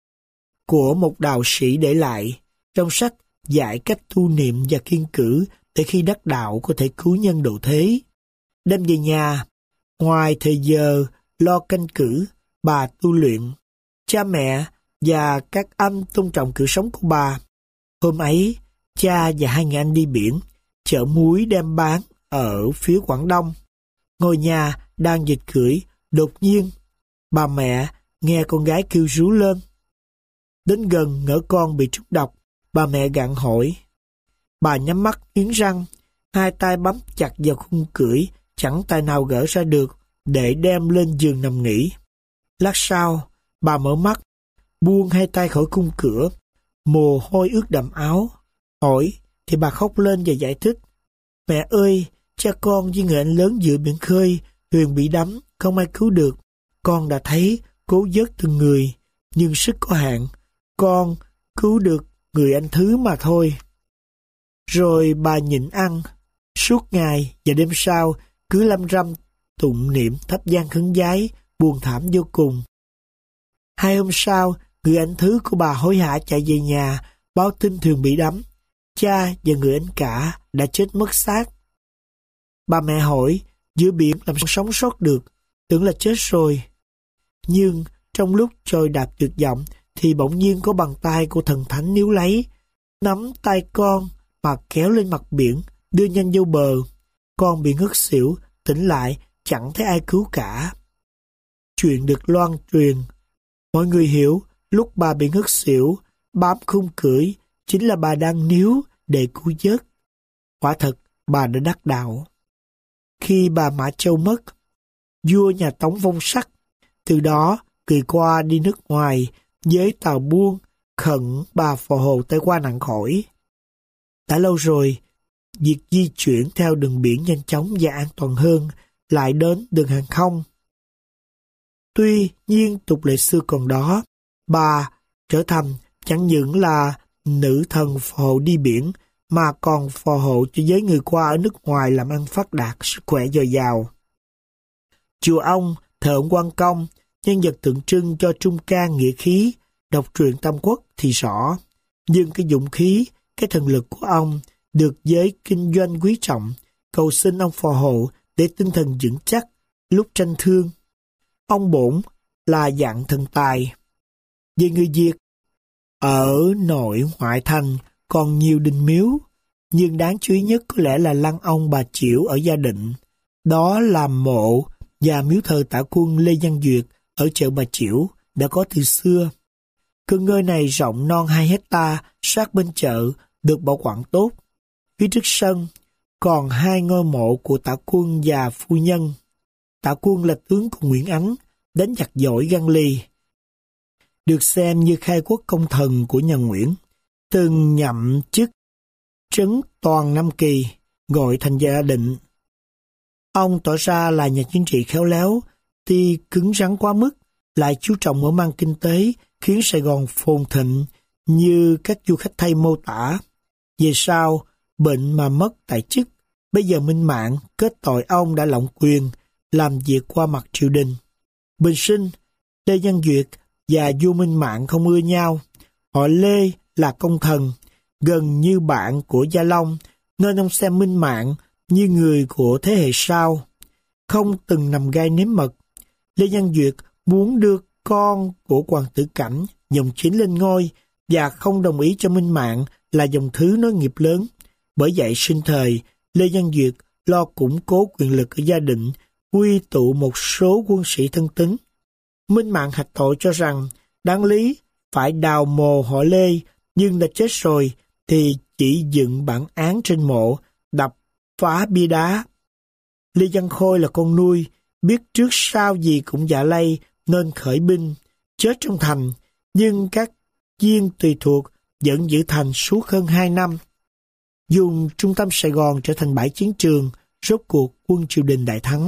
Speaker 1: của một đạo sĩ để lại. Trong sách dạy cách tu niệm và kiêng cữ để khi đắc đạo có thể cứu nhân độ thế. Đem về nhà, ngoài thời giờ lo canh cử, bà tu luyện. Cha mẹ và các anh tôn trọng kiểu sống của bà. Hôm ấy, cha và hai người anh đi biển, chở muối đem bán ở phía Quảng Đông. Ngôi nhà đang dịch cưỡi, đột nhiên, bà mẹ nghe con gái kêu rú lên. Đến gần ngỡ con bị trúng độc, bà mẹ gặng hỏi. Bà nhắm mắt nghiến răng, hai tay bám chặt vào khung cưỡi, chẳng tài nào gỡ ra được để đem lên giường nằm nghỉ. Lát sau, bà mở mắt, buông hai tay khỏi khung cửa, mồ hôi ướt đẫm áo. Hỏi thì bà khóc lên và giải thích. Mẹ ơi, cha con với người anh lớn giữa biển khơi, thuyền bị đắm, không ai cứu được. Con đã thấy cố vớt từng người, nhưng sức có hạn. Con cứu được người anh thứ mà thôi. Rồi bà nhịn ăn, suốt ngày và đêm sau cứ lăm răm tụng niệm thắp nhang khấn vái, buồn thảm vô cùng. Hai hôm sau, người anh thứ của bà hối hả chạy về nhà, báo tin thuyền bị đắm. Cha và người anh cả đã chết mất xác. Bà mẹ hỏi, giữa biển làm sao sống sót được, tưởng là chết rồi. Nhưng trong lúc trôi đạp tuyệt vọng, thì bỗng nhiên có bàn tay của thần thánh níu lấy, nắm tay con mà kéo lên mặt biển, đưa nhanh vô bờ. Con bị ngất xỉu, tỉnh lại, chẳng thấy ai cứu cả. Chuyện được loan truyền. Mọi người hiểu, lúc bà bị ngất xỉu, bám khung cưỡi, chính là bà đang níu để cứu vớt. Quả thật, bà đã đắc đạo. Khi bà Mã Châu mất, vua nhà Tống vong sắc. Từ đó, người qua đi nước ngoài, với tàu buôn, khẩn bà phò hộ tai qua nạn khỏi. Đã lâu rồi, việc di chuyển theo đường biển nhanh chóng và an toàn hơn, lại đến đường hàng không. Tuy nhiên tục lệ xưa còn đó, bà trở thành chẳng những là nữ thần phò hộ đi biển, mà còn phò hộ cho giới người qua ở nước ngoài làm ăn phát đạt, sức khỏe dồi dào. Chùa ông thờ ông Quan Công, nhân vật tượng trưng cho trung can nghĩa khí, đọc truyện Tam Quốc thì rõ. Nhưng cái dũng khí, cái thần lực của ông được giới kinh doanh quý trọng, cầu xin ông phò hộ để tinh thần vững chắc lúc tranh thương. Ông bổn là dạng thần tài. Về người Việt, ở nội ngoại thành còn nhiều đình miếu, nhưng đáng chú ý nhất có lẽ là lăng ông Bà Chiểu ở Gia Định. Đó là mộ và miếu thờ Tả Quân Lê Văn Duyệt ở chợ Bà Chiểu đã có từ xưa. Cơ ngơi này rộng non hai hecta sát bên chợ, được bảo quản tốt. phía trước sân, còn hai ngôi mộ của Tả Quân và phu nhân. Tả Quân là tướng của Nguyễn Ánh, đánh giặc giỏi gan lì, được xem như khai quốc công thần của nhà Nguyễn, từng nhậm chức trấn toàn Nam Kỳ, gọi thành Gia Định. Ông tỏ ra là nhà chính trị khéo léo, tuy cứng rắn quá mức, lại chú trọng mở mang kinh tế, khiến Sài Gòn phồn thịnh như các du khách Tây mô tả. Về sau, bệnh mà mất tại chức, bây giờ Minh Mạng kết tội ông đã lộng quyền, làm việc qua mặt triều đình. Bình sinh, Lê Văn Duyệt và vua Minh Mạng không ưa nhau. Họ Lê là công thần, gần như bạn của Gia Long, nên ông xem Minh Mạng như người của thế hệ sau, không từng nằm gai nếm mật. Lê Văn Duyệt muốn đưa con của hoàng tử Cảnh, dòng chính lên ngôi, và không đồng ý cho Minh Mạng là dòng thứ nối nghiệp lớn. Bởi vậy sinh thời, Lê Văn Duyệt lo củng cố quyền lực ở Gia Định, quy tụ một số quân sĩ thân tín. Minh Mạng hạch tội cho rằng đáng lý phải đào mồ họ Lê, nhưng đã chết rồi thì chỉ dựng bản án trên mộ, đập phá bia đá. Lê Văn Khôi là con nuôi, biết trước sau gì cũng dạ lây nên khởi binh, chết trong thành, nhưng các viên tùy thuộc vẫn giữ thành suốt hơn hai năm. Dùng trung tâm Sài Gòn trở thành bãi chiến trường, rốt cuộc quân triều đình đại thắng.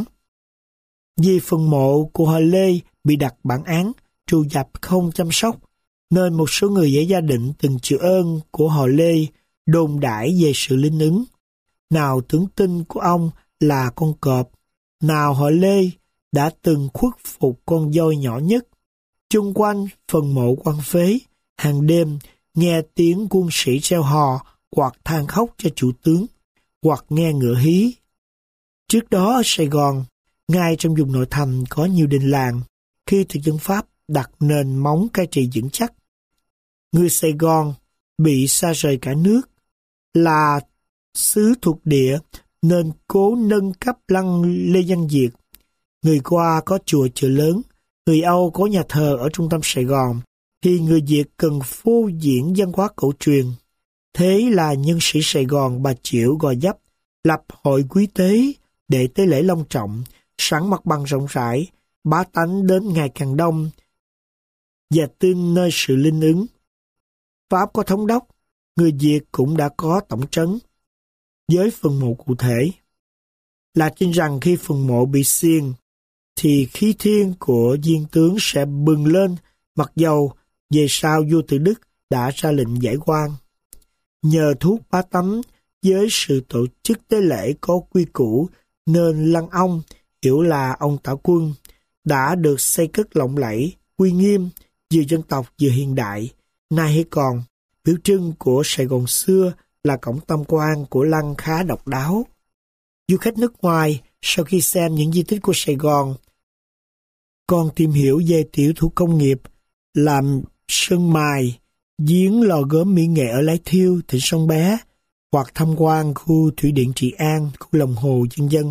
Speaker 1: Vì phần mộ của họ Lê bị đặt bản án, trù dập không chăm sóc, nên một số người ở Gia Định từng chịu ơn của họ Lê đồn đãi về sự linh ứng. Nào tướng tinh của ông là con cọp, nào họ Lê đã từng khuất phục con voi nhỏ nhất. Chung quanh phần mộ quan phế, hàng đêm nghe tiếng quân sĩ reo hò hoặc than khóc cho chủ tướng, hoặc nghe ngựa hí. Trước đó ở Sài Gòn, ngay trong vùng nội thành có nhiều đình làng, khi thực dân Pháp đặt nền móng cai trị vững chắc. Người Sài Gòn bị xa rời cả nước, là xứ thuộc địa nên cố nâng cấp lăng Lê Văn Duyệt. Người qua có chùa chợ lớn, người Âu có nhà thờ ở trung tâm Sài Gòn, thì người Việt cần phô diễn văn hóa cổ truyền. Thế là nhân sĩ Sài Gòn Bà Chiểu Gò Vấp lập hội quý tế để tế lễ long trọng, sẵn mặt bằng rộng rãi, bá tánh đến ngày càng đông và tin nơi sự linh ứng. Pháp có thống đốc, người Việt cũng đã có tổng trấn. Với phần mộ cụ thể là tin rằng khi phần mộ bị xiên thì khí thiên của viên tướng sẽ bừng lên, mặc dầu về sau vua Tự Đức đã ra lệnh giải oan. Nhờ thuốc bá tánh với sự tổ chức tế lễ có quy củ nên lăng ông, hiểu là ông Tả Quân, đã được xây cất lộng lẫy, uy nghiêm, vừa dân tộc vừa hiện đại. Nay hay còn, biểu trưng của Sài Gòn xưa là cổng tam quan của lăng khá độc đáo. Du khách nước ngoài sau khi xem những di tích của Sài Gòn còn tìm hiểu về tiểu thủ công nghiệp, làm sơn mài, giếng lò gốm mỹ nghệ ở Lái Thiêu, tỉnh Sông Bé, hoặc tham quan khu thủy điện Trị An, khu lòng hồ vân vân.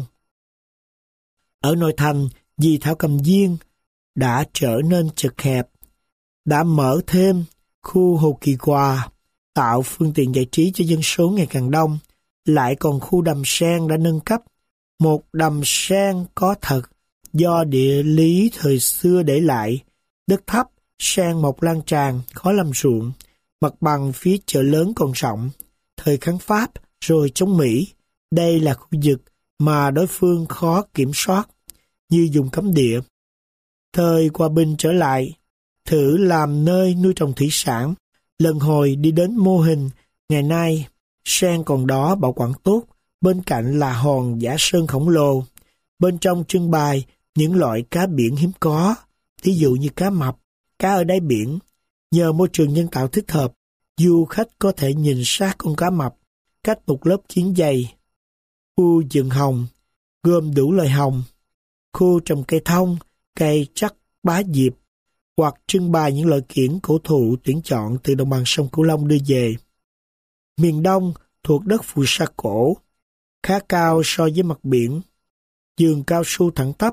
Speaker 1: Ở nội thành, vì Thảo Cầm Viên đã trở nên chật hẹp, đã mở thêm khu Hồ Kỳ Hòa, tạo phương tiện giải trí cho dân số ngày càng đông, lại còn khu đầm sen đã nâng cấp. Một đầm sen có thật do địa lý thời xưa để lại, đất thấp, sen mọc lan tràn, khó làm ruộng, mặt bằng phía chợ lớn còn rộng. Thời kháng Pháp rồi chống Mỹ, đây là khu vực mà đối phương khó kiểm soát, như vùng cấm địa. Thời hòa bình trở lại, thử làm nơi nuôi trồng thủy sản, lần hồi đi đến mô hình. Ngày nay, sen còn đó bảo quản tốt, bên cạnh là hòn giả sơn khổng lồ. Bên trong trưng bày những loại cá biển hiếm có, ví dụ như cá mập, cá ở đáy biển. Nhờ môi trường nhân tạo thích hợp, du khách có thể nhìn sát con cá mập, cách một lớp kiến dày. Khu vườn hồng, gồm đủ loài hồng. Khu trồng cây thông, cây trắc bá diệp, hoặc trưng bày những loại kiển cổ thụ tuyển chọn từ đồng bằng sông Cửu Long đưa về. Miền Đông thuộc đất phù sa cổ, khá cao so với mặt biển. Vườn cao su thẳng tắp,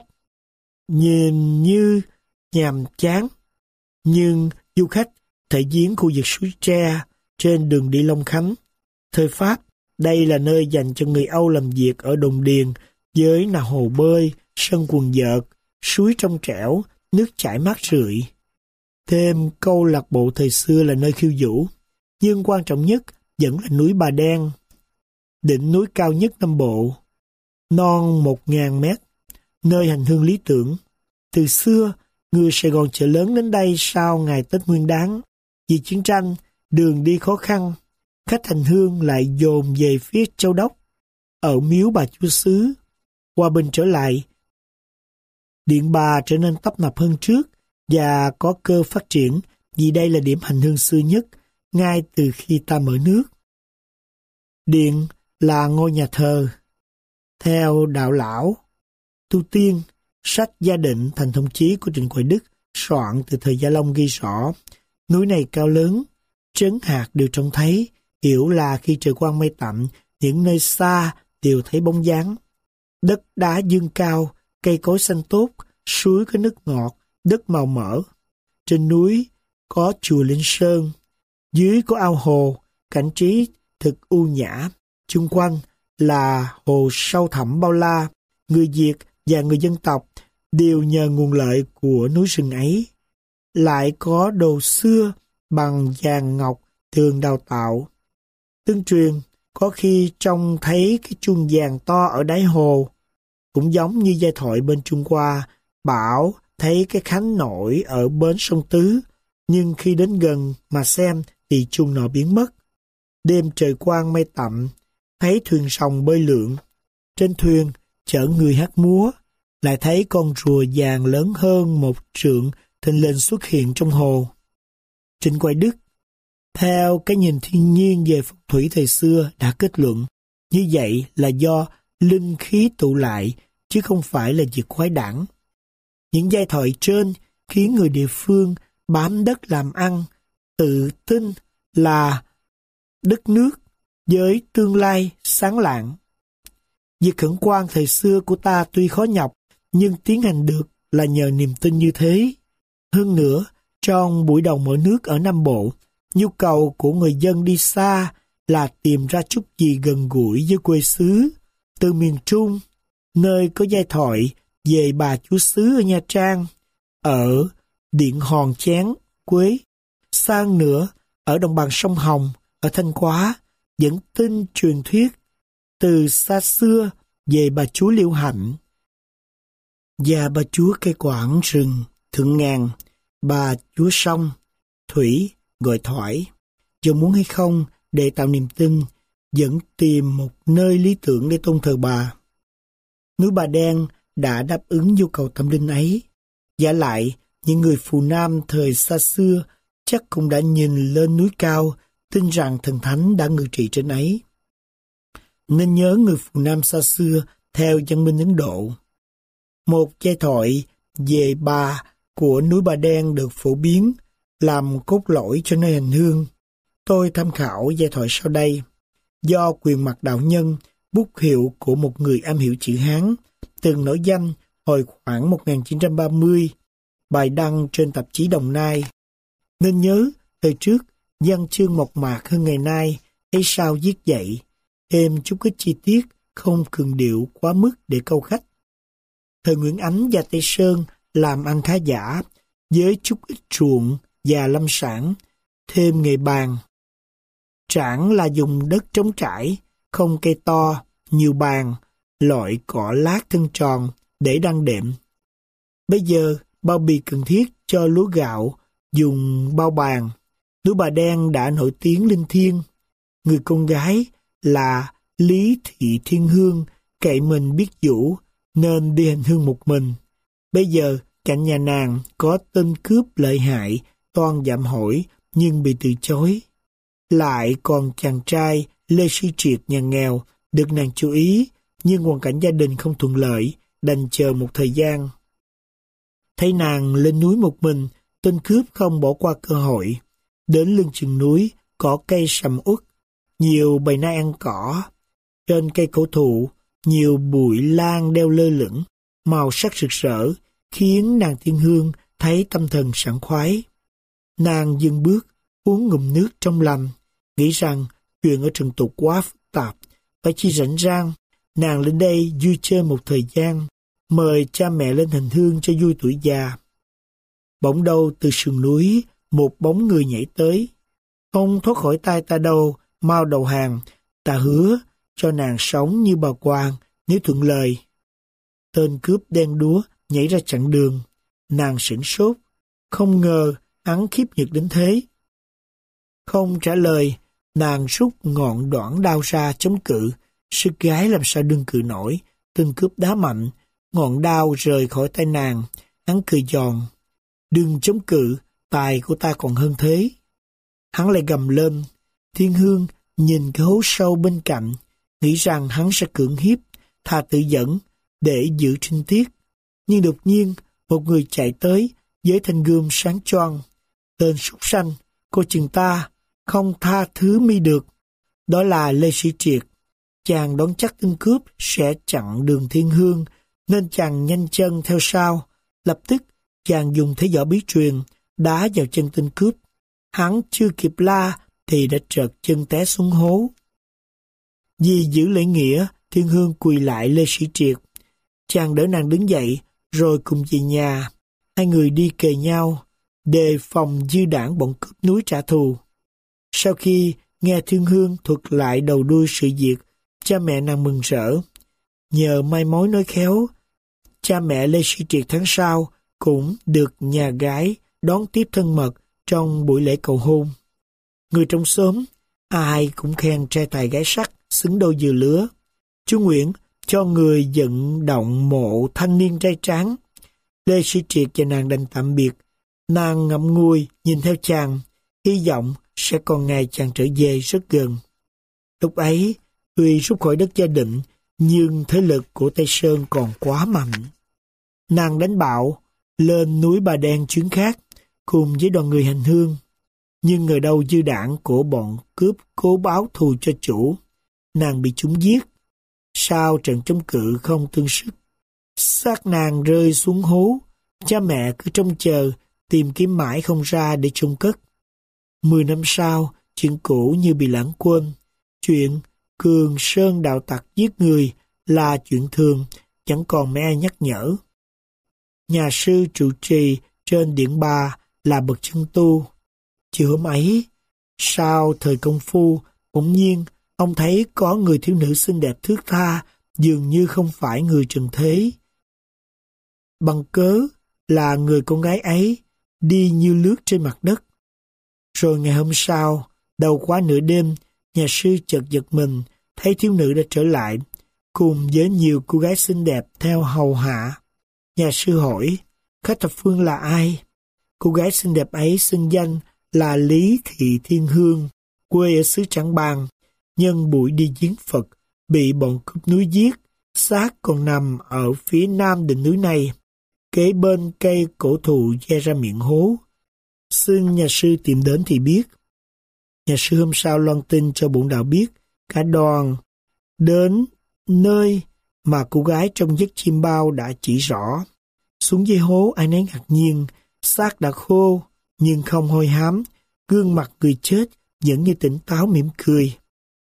Speaker 1: nhìn như nhàm chán, nhưng du khách thể viếng khu vực suối tre trên đường đi Long Khánh. Thời Pháp, Đây là nơi dành cho người Âu làm việc ở đồn điền, với là hồ bơi, sân quần vợt, suối trong trẻo, nước chảy mát rượi. Thêm câu lạc bộ thời xưa là nơi khiêu vũ, nhưng quan trọng nhất vẫn là núi Bà Đen, đỉnh núi cao nhất Nam Bộ, non một nghìn mét, nơi hành hương lý tưởng. Từ xưa, người Sài Gòn chợ lớn đến đây sau ngày Tết Nguyên Đán. Vì chiến tranh, đường đi khó khăn, khách hành hương lại dồn về phía Châu Đốc, ở miếu Bà Chúa Xứ. Hòa bình trở lại, Điện Bà trở nên tấp nập hơn trước và có cơ phát triển vì đây là điểm hành hương xưa nhất ngay từ khi ta mở nước. Điện là ngôi nhà thờ. Theo đạo lão tu tiên, sách Gia Định Thành Thông Chí của Trịnh Quài Đức soạn từ thời Gia Long ghi rõ, núi này cao lớn, trấn hạt đều trông thấy, hiểu là khi trời quang mây tạnh, những nơi xa đều thấy bóng dáng. Đất đá dương cao, cây cối xanh tốt, suối có nước ngọt, đất màu mỡ. Trên núi có chùa Linh Sơn, dưới có ao hồ, cảnh trí thực u nhã. Chung quanh là hồ sâu thẳm bao la. Người Việt và người dân tộc đều nhờ nguồn lợi của núi rừng ấy. Lại có đồ xưa bằng vàng ngọc thường đào tạo. Tương truyền, có khi trông thấy cái chuông vàng to ở đáy hồ, cũng giống như giai thoại bên Trung Hoa, bảo thấy cái khánh nổi ở bến sông Tứ, nhưng khi đến gần mà xem thì chuông nọ biến mất. Đêm trời quang mây tạnh, thấy thuyền sòng bơi lượn. Trên thuyền chở người hát múa, lại thấy con rùa vàng lớn hơn một trượng thình lình xuất hiện trong hồ. Trịnh Quài Đức, theo cái nhìn thiên nhiên về phong thủy thời xưa, đã kết luận như vậy là do linh khí tụ lại, chứ không phải là việc khoái đảng. Những giai thoại trên khiến người địa phương bám đất làm ăn, tự tin là đất nước với tương lai sáng lạng. Việc khẩn quan thời xưa của ta tuy khó nhọc, nhưng tiến hành được là nhờ niềm tin như thế. Hơn nữa, trong buổi đầu mở nước ở Nam Bộ, nhu cầu của người dân đi xa là tìm ra chút gì gần gũi với quê xứ. Từ miền Trung, nơi có giai thoại về Bà Chúa Xứ ở Nha Trang, ở Điện Hòn Chén, Quế, sang nữa ở đồng bằng sông Hồng, ở Thanh Hóa, vẫn tin truyền thuyết từ xa xưa về Bà Chúa Liễu Hạnh và Bà Chúa Cây Quảng Rừng Thượng Ngàn, Bà Chúa Sông Thủy gọi thoại. Dù muốn hay không, để tạo niềm tin, vẫn tìm một nơi lý tưởng để tôn thờ bà. Núi Bà Đen đã đáp ứng nhu cầu tâm linh ấy. Giả lại, những người phù nam thời xa xưa chắc cũng đã nhìn lên núi cao, tin rằng thần thánh đã ngự trị trên ấy. Nên nhớ người phù nam xa xưa theo văn minh Ấn Độ. Một giai thoại về bà của núi Bà Đen được phổ biến làm cốt lõi cho nơi hành hương. Tôi tham khảo giai thoại sau đây. Do Quyền Mặc đạo nhân, bút hiệu của một người am hiểu chữ Hán, từng nổi danh hồi khoảng một nghìn chín trăm ba mươi, bài đăng trên tạp chí Đồng Nai. Nên nhớ, thời trước, văn chương mộc mạc hơn ngày nay, thấy sao viết vậy, thêm chút ít chi tiết, không cường điệu quá mức để câu khách. Thời Nguyễn Ánh và Tây Sơn làm ăn khá giả, với chút ít ruộng và lâm sản, thêm nghề bàn. Trảng là dùng đất trống trải, không cây to, nhiều bàn, loại cỏ lát thân tròn để đăng đệm. Bây giờ, bao bì cần thiết cho lúa gạo dùng bao bàn. Núi Bà Đen đã nổi tiếng linh thiêng. Người con gái là Lý Thị Thiên Hương cậy mình biết vũ nên đi hành hương một mình. Bây giờ cạnh nhà nàng có tên cướp lợi hại toan dạm hỏi nhưng bị từ chối. Lại còn chàng trai Lê Sư Triệt nhà nghèo được nàng chú ý, nhưng hoàn cảnh gia đình không thuận lợi, đành chờ một thời gian. Thấy nàng lên núi một mình, tên cướp không bỏ qua cơ hội. Đến lưng chừng núi có cây sầm uất, nhiều bầy nai ăn cỏ. Trên cây cổ thụ, nhiều bụi lan đeo lơ lửng, màu sắc rực rỡ, khiến nàng Thiên Hương thấy tâm thần sảng khoái. Nàng dừng bước, uống ngụm nước trong lành, nghĩ rằng chuyện ở trần tục quá phức tạp, phải chi rảnh rang, nàng lên đây vui chơi một thời gian, mời cha mẹ lên hành hương cho vui tuổi già. Bỗng đâu từ sườn núi, một bóng người nhảy tới. Không thoát khỏi tay ta đâu, mau đầu hàng, ta hứa cho nàng sống như bà quan nếu thuận lời. Tên cướp đen đúa nhảy ra chặn đường, nàng sửng sốt, không ngờ hắn khiếp nhược đến thế. Không trả lời, nàng rút ngọn đoản đao ra chống cự, sức gái làm sao đương cự nổi, tên cướp đá mạnh, ngọn đao rời khỏi tay nàng, hắn cười giòn. Đừng chống cự, tài của ta còn hơn thế. Hắn lại gầm lên, Thiên Hương nhìn cái hố sâu bên cạnh, nghĩ rằng hắn sẽ cưỡng hiếp, thà tự dẫn, để giữ trinh tiết. Nhưng đột nhiên, một người chạy tới, với thanh gươm sáng choang. Tên súc sanh, cô chừng ta, không tha thứ mi được. Đó là Lê Sĩ Triệt. Chàng đoán chắc tên cướp sẽ chặn đường Thiên Hương, nên chàng nhanh chân theo sau. Lập tức, chàng dùng thế võ bí truyền, đá vào chân tên cướp. Hắn chưa kịp la, thì đã trợt chân té xuống hố. Vì giữ lễ nghĩa, Thiên Hương quỳ lại Lê Sĩ Triệt. Chàng đỡ nàng đứng dậy, rồi cùng về nhà. Hai người đi kề nhau, đề phòng dư đảng bọn cướp núi trả thù. Sau khi nghe Thiên Hương thuật lại đầu đuôi sự việc, cha mẹ nàng mừng rỡ. Nhờ mai mối nói khéo, cha mẹ Lê Sĩ Triệt tháng sau cũng được nhà gái đón tiếp thân mật trong buổi lễ cầu hôn. Người trong xóm, ai cũng khen trai tài gái sắc, xứng đôi dừa lứa. Chú Nguyễn cho người vận động mộ thanh niên trai tráng. Lê Sĩ Triệt và nàng đành tạm biệt. Nàng ngậm ngùi nhìn theo chàng, hy vọng sẽ còn ngày chàng trở về rất gần. Lúc ấy, tuy rút khỏi đất Gia Định, nhưng thế lực của Tây Sơn còn quá mạnh. Nàng đánh bạo, lên núi Bà Đen chuyến khác, cùng với đoàn người hành hương. Nhưng ngờ đâu dư đảng của bọn cướp cố báo thù cho chủ. Nàng bị chúng giết. Sau trận chống cự không tương sức, xác nàng rơi xuống hố. Cha mẹ cứ trông chờ, tìm kiếm mãi không ra để chôn cất. Mười năm sau, chuyện cũ như bị lãng quên. Chuyện Cường Sơn đạo tặc giết người là chuyện thường, chẳng còn mấy ai nhắc nhở. Nhà sư trụ trì trên Điện Ba là bậc chân tu. Chiều hôm ấy, sau thời công phu, bỗng nhiên ông thấy có người thiếu nữ xinh đẹp thướt tha, dường như không phải người trần thế. Bằng cớ là người con gái ấy đi như lướt trên mặt đất. Rồi ngày hôm sau, đầu quá nửa đêm, nhà sư chợt giật mình, thấy thiếu nữ đã trở lại, cùng với nhiều cô gái xinh đẹp theo hầu hạ. Nhà sư hỏi, khách thập phương là ai? Cô gái xinh đẹp ấy xưng danh là Lý Thị Thiên Hương, quê ở xứ Trảng Bàng. Nhân buổi đi viếng Phật, bị bọn cướp núi giết, xác còn nằm ở phía nam đỉnh núi này, kế bên cây cổ thụ che ra miệng hố. Xin nhà sư tìm đến thì biết. Nhà sư hôm sau loan tin cho bổn đạo biết, cả đoàn đến nơi mà cô gái trong giấc chim bao đã chỉ rõ. Xuống dưới hố ai nấy ngạc nhiên, xác đã khô nhưng không hôi hám, gương mặt người chết vẫn như tỉnh táo mỉm cười.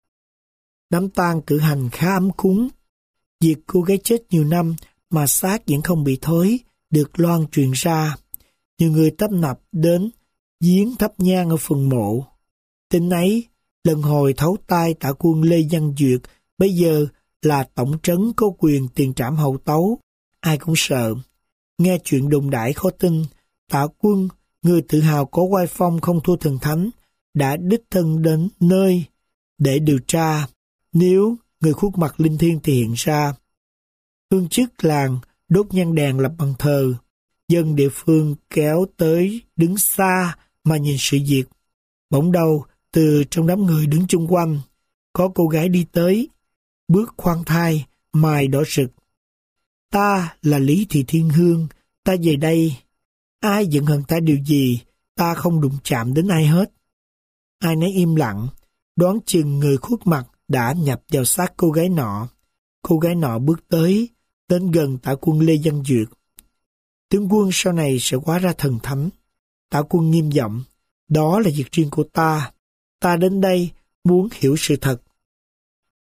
Speaker 1: Đám tang cử hành khá ấm cúng. Việc cô gái chết nhiều năm mà xác vẫn không bị thối được loan truyền ra. Nhiều người tấp nập đến viếng thắp nhang ở phần mộ. Tin ấy lần hồi thấu tai Tả Quân Lê Văn Duyệt, bây giờ là tổng trấn có quyền tiền trảm hậu tấu. Ai cũng sợ. Nghe chuyện đồn đại khó tin, Tả Quân, người tự hào có oai phong không thua thần thánh, đã đích thân đến nơi để điều tra. Nếu người khuất mặt linh thiêng thì hiện ra. Hương chức làng đốt nhang đèn lập bàn thờ. Dân địa phương kéo tới đứng xa mà nhìn sự việc. Bỗng đâu, từ trong đám người đứng chung quanh, có cô gái đi tới, bước khoan thai, mày đỏ rực. Ta là Lý Thị Thiên Hương, ta về đây. Ai giận hờn ta điều gì, ta không đụng chạm đến ai hết. Ai nấy im lặng, đoán chừng người khuất mặt đã nhập vào xác cô gái nọ. Cô gái nọ bước tới, đến gần Tả Quân Lê Văn Duyệt. Tướng quân sau này sẽ hóa ra thần thánh. Tả Quân nghiêm giọng, đó là việc riêng của ta. Ta đến đây muốn hiểu sự thật.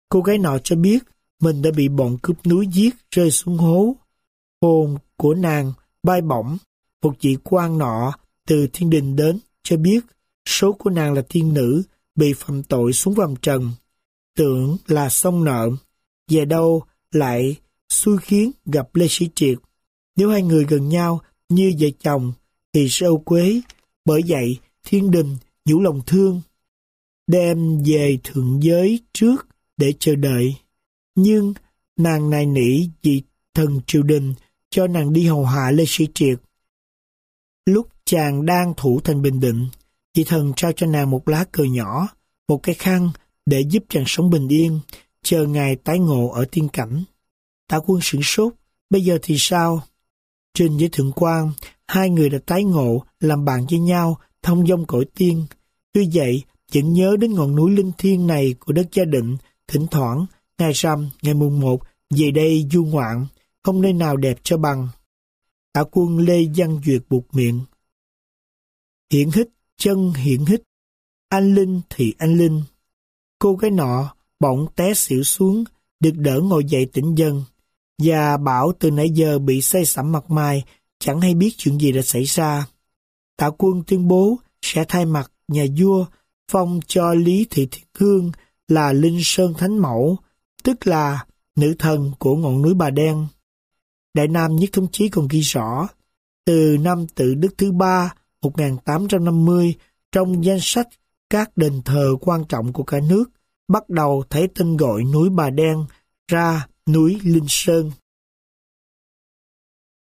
Speaker 1: Cô gái nọ cho biết mình đã bị bọn cướp núi giết rơi xuống hố. Hồn của nàng bay bổng. Một vị quan nọ từ thiên đình đến cho biết số của nàng là tiên nữ bị phạm tội xuống vòng trần. Tưởng là xong nợ, về đâu lại xui khiến gặp Lê Sĩ Triệt. Nếu hai người gần nhau như vợ chồng thì sẽ âu quế. Bởi vậy thiên đình nhủ lòng thương, đem về thượng giới trước để chờ đợi. Nhưng nàng nài nỉ vị thần triều đình cho nàng đi hầu hạ Lê Sĩ Triệt. Lúc chàng đang thủ thành Bình Định, vị thần trao cho nàng một lá cờ nhỏ, một cái khăn để giúp chàng sống bình yên, chờ ngày tái ngộ ở tiên cảnh. Tạ Quân sửng sốt, bây giờ thì sao? Trên với thượng quan, hai người đã tái ngộ, làm bạn với nhau, thông dong cõi tiên. Tuy vậy, vẫn nhớ đến ngọn núi linh thiêng này của đất Gia Định, thỉnh thoảng, ngày rằm, ngày mùng một, về đây du ngoạn, không nơi nào đẹp cho bằng. Tạ Quân Lê Văn Duyệt buộc miệng. Hiển hích, chân hiển hích, anh linh thì anh linh. Cô gái nọ bỗng té xỉu xuống, được đỡ ngồi dậy tỉnh dần, và bảo từ nãy giờ bị say sẩm mặt mày, chẳng hay biết chuyện gì đã xảy ra. Tạ Quân tuyên bố sẽ thay mặt nhà vua, phong cho Lý Thị Thiên Hương là Linh Sơn Thánh Mẫu, tức là nữ thần của ngọn núi Bà Đen. Đại Nam Nhất Thống Chí còn ghi rõ, từ năm Tự Đức thứ ba, một nghìn tám trăm năm mươi, trong danh sách các đền thờ quan trọng của cả nước, bắt đầu thấy tên gọi núi Bà Đen ra núi Linh Sơn.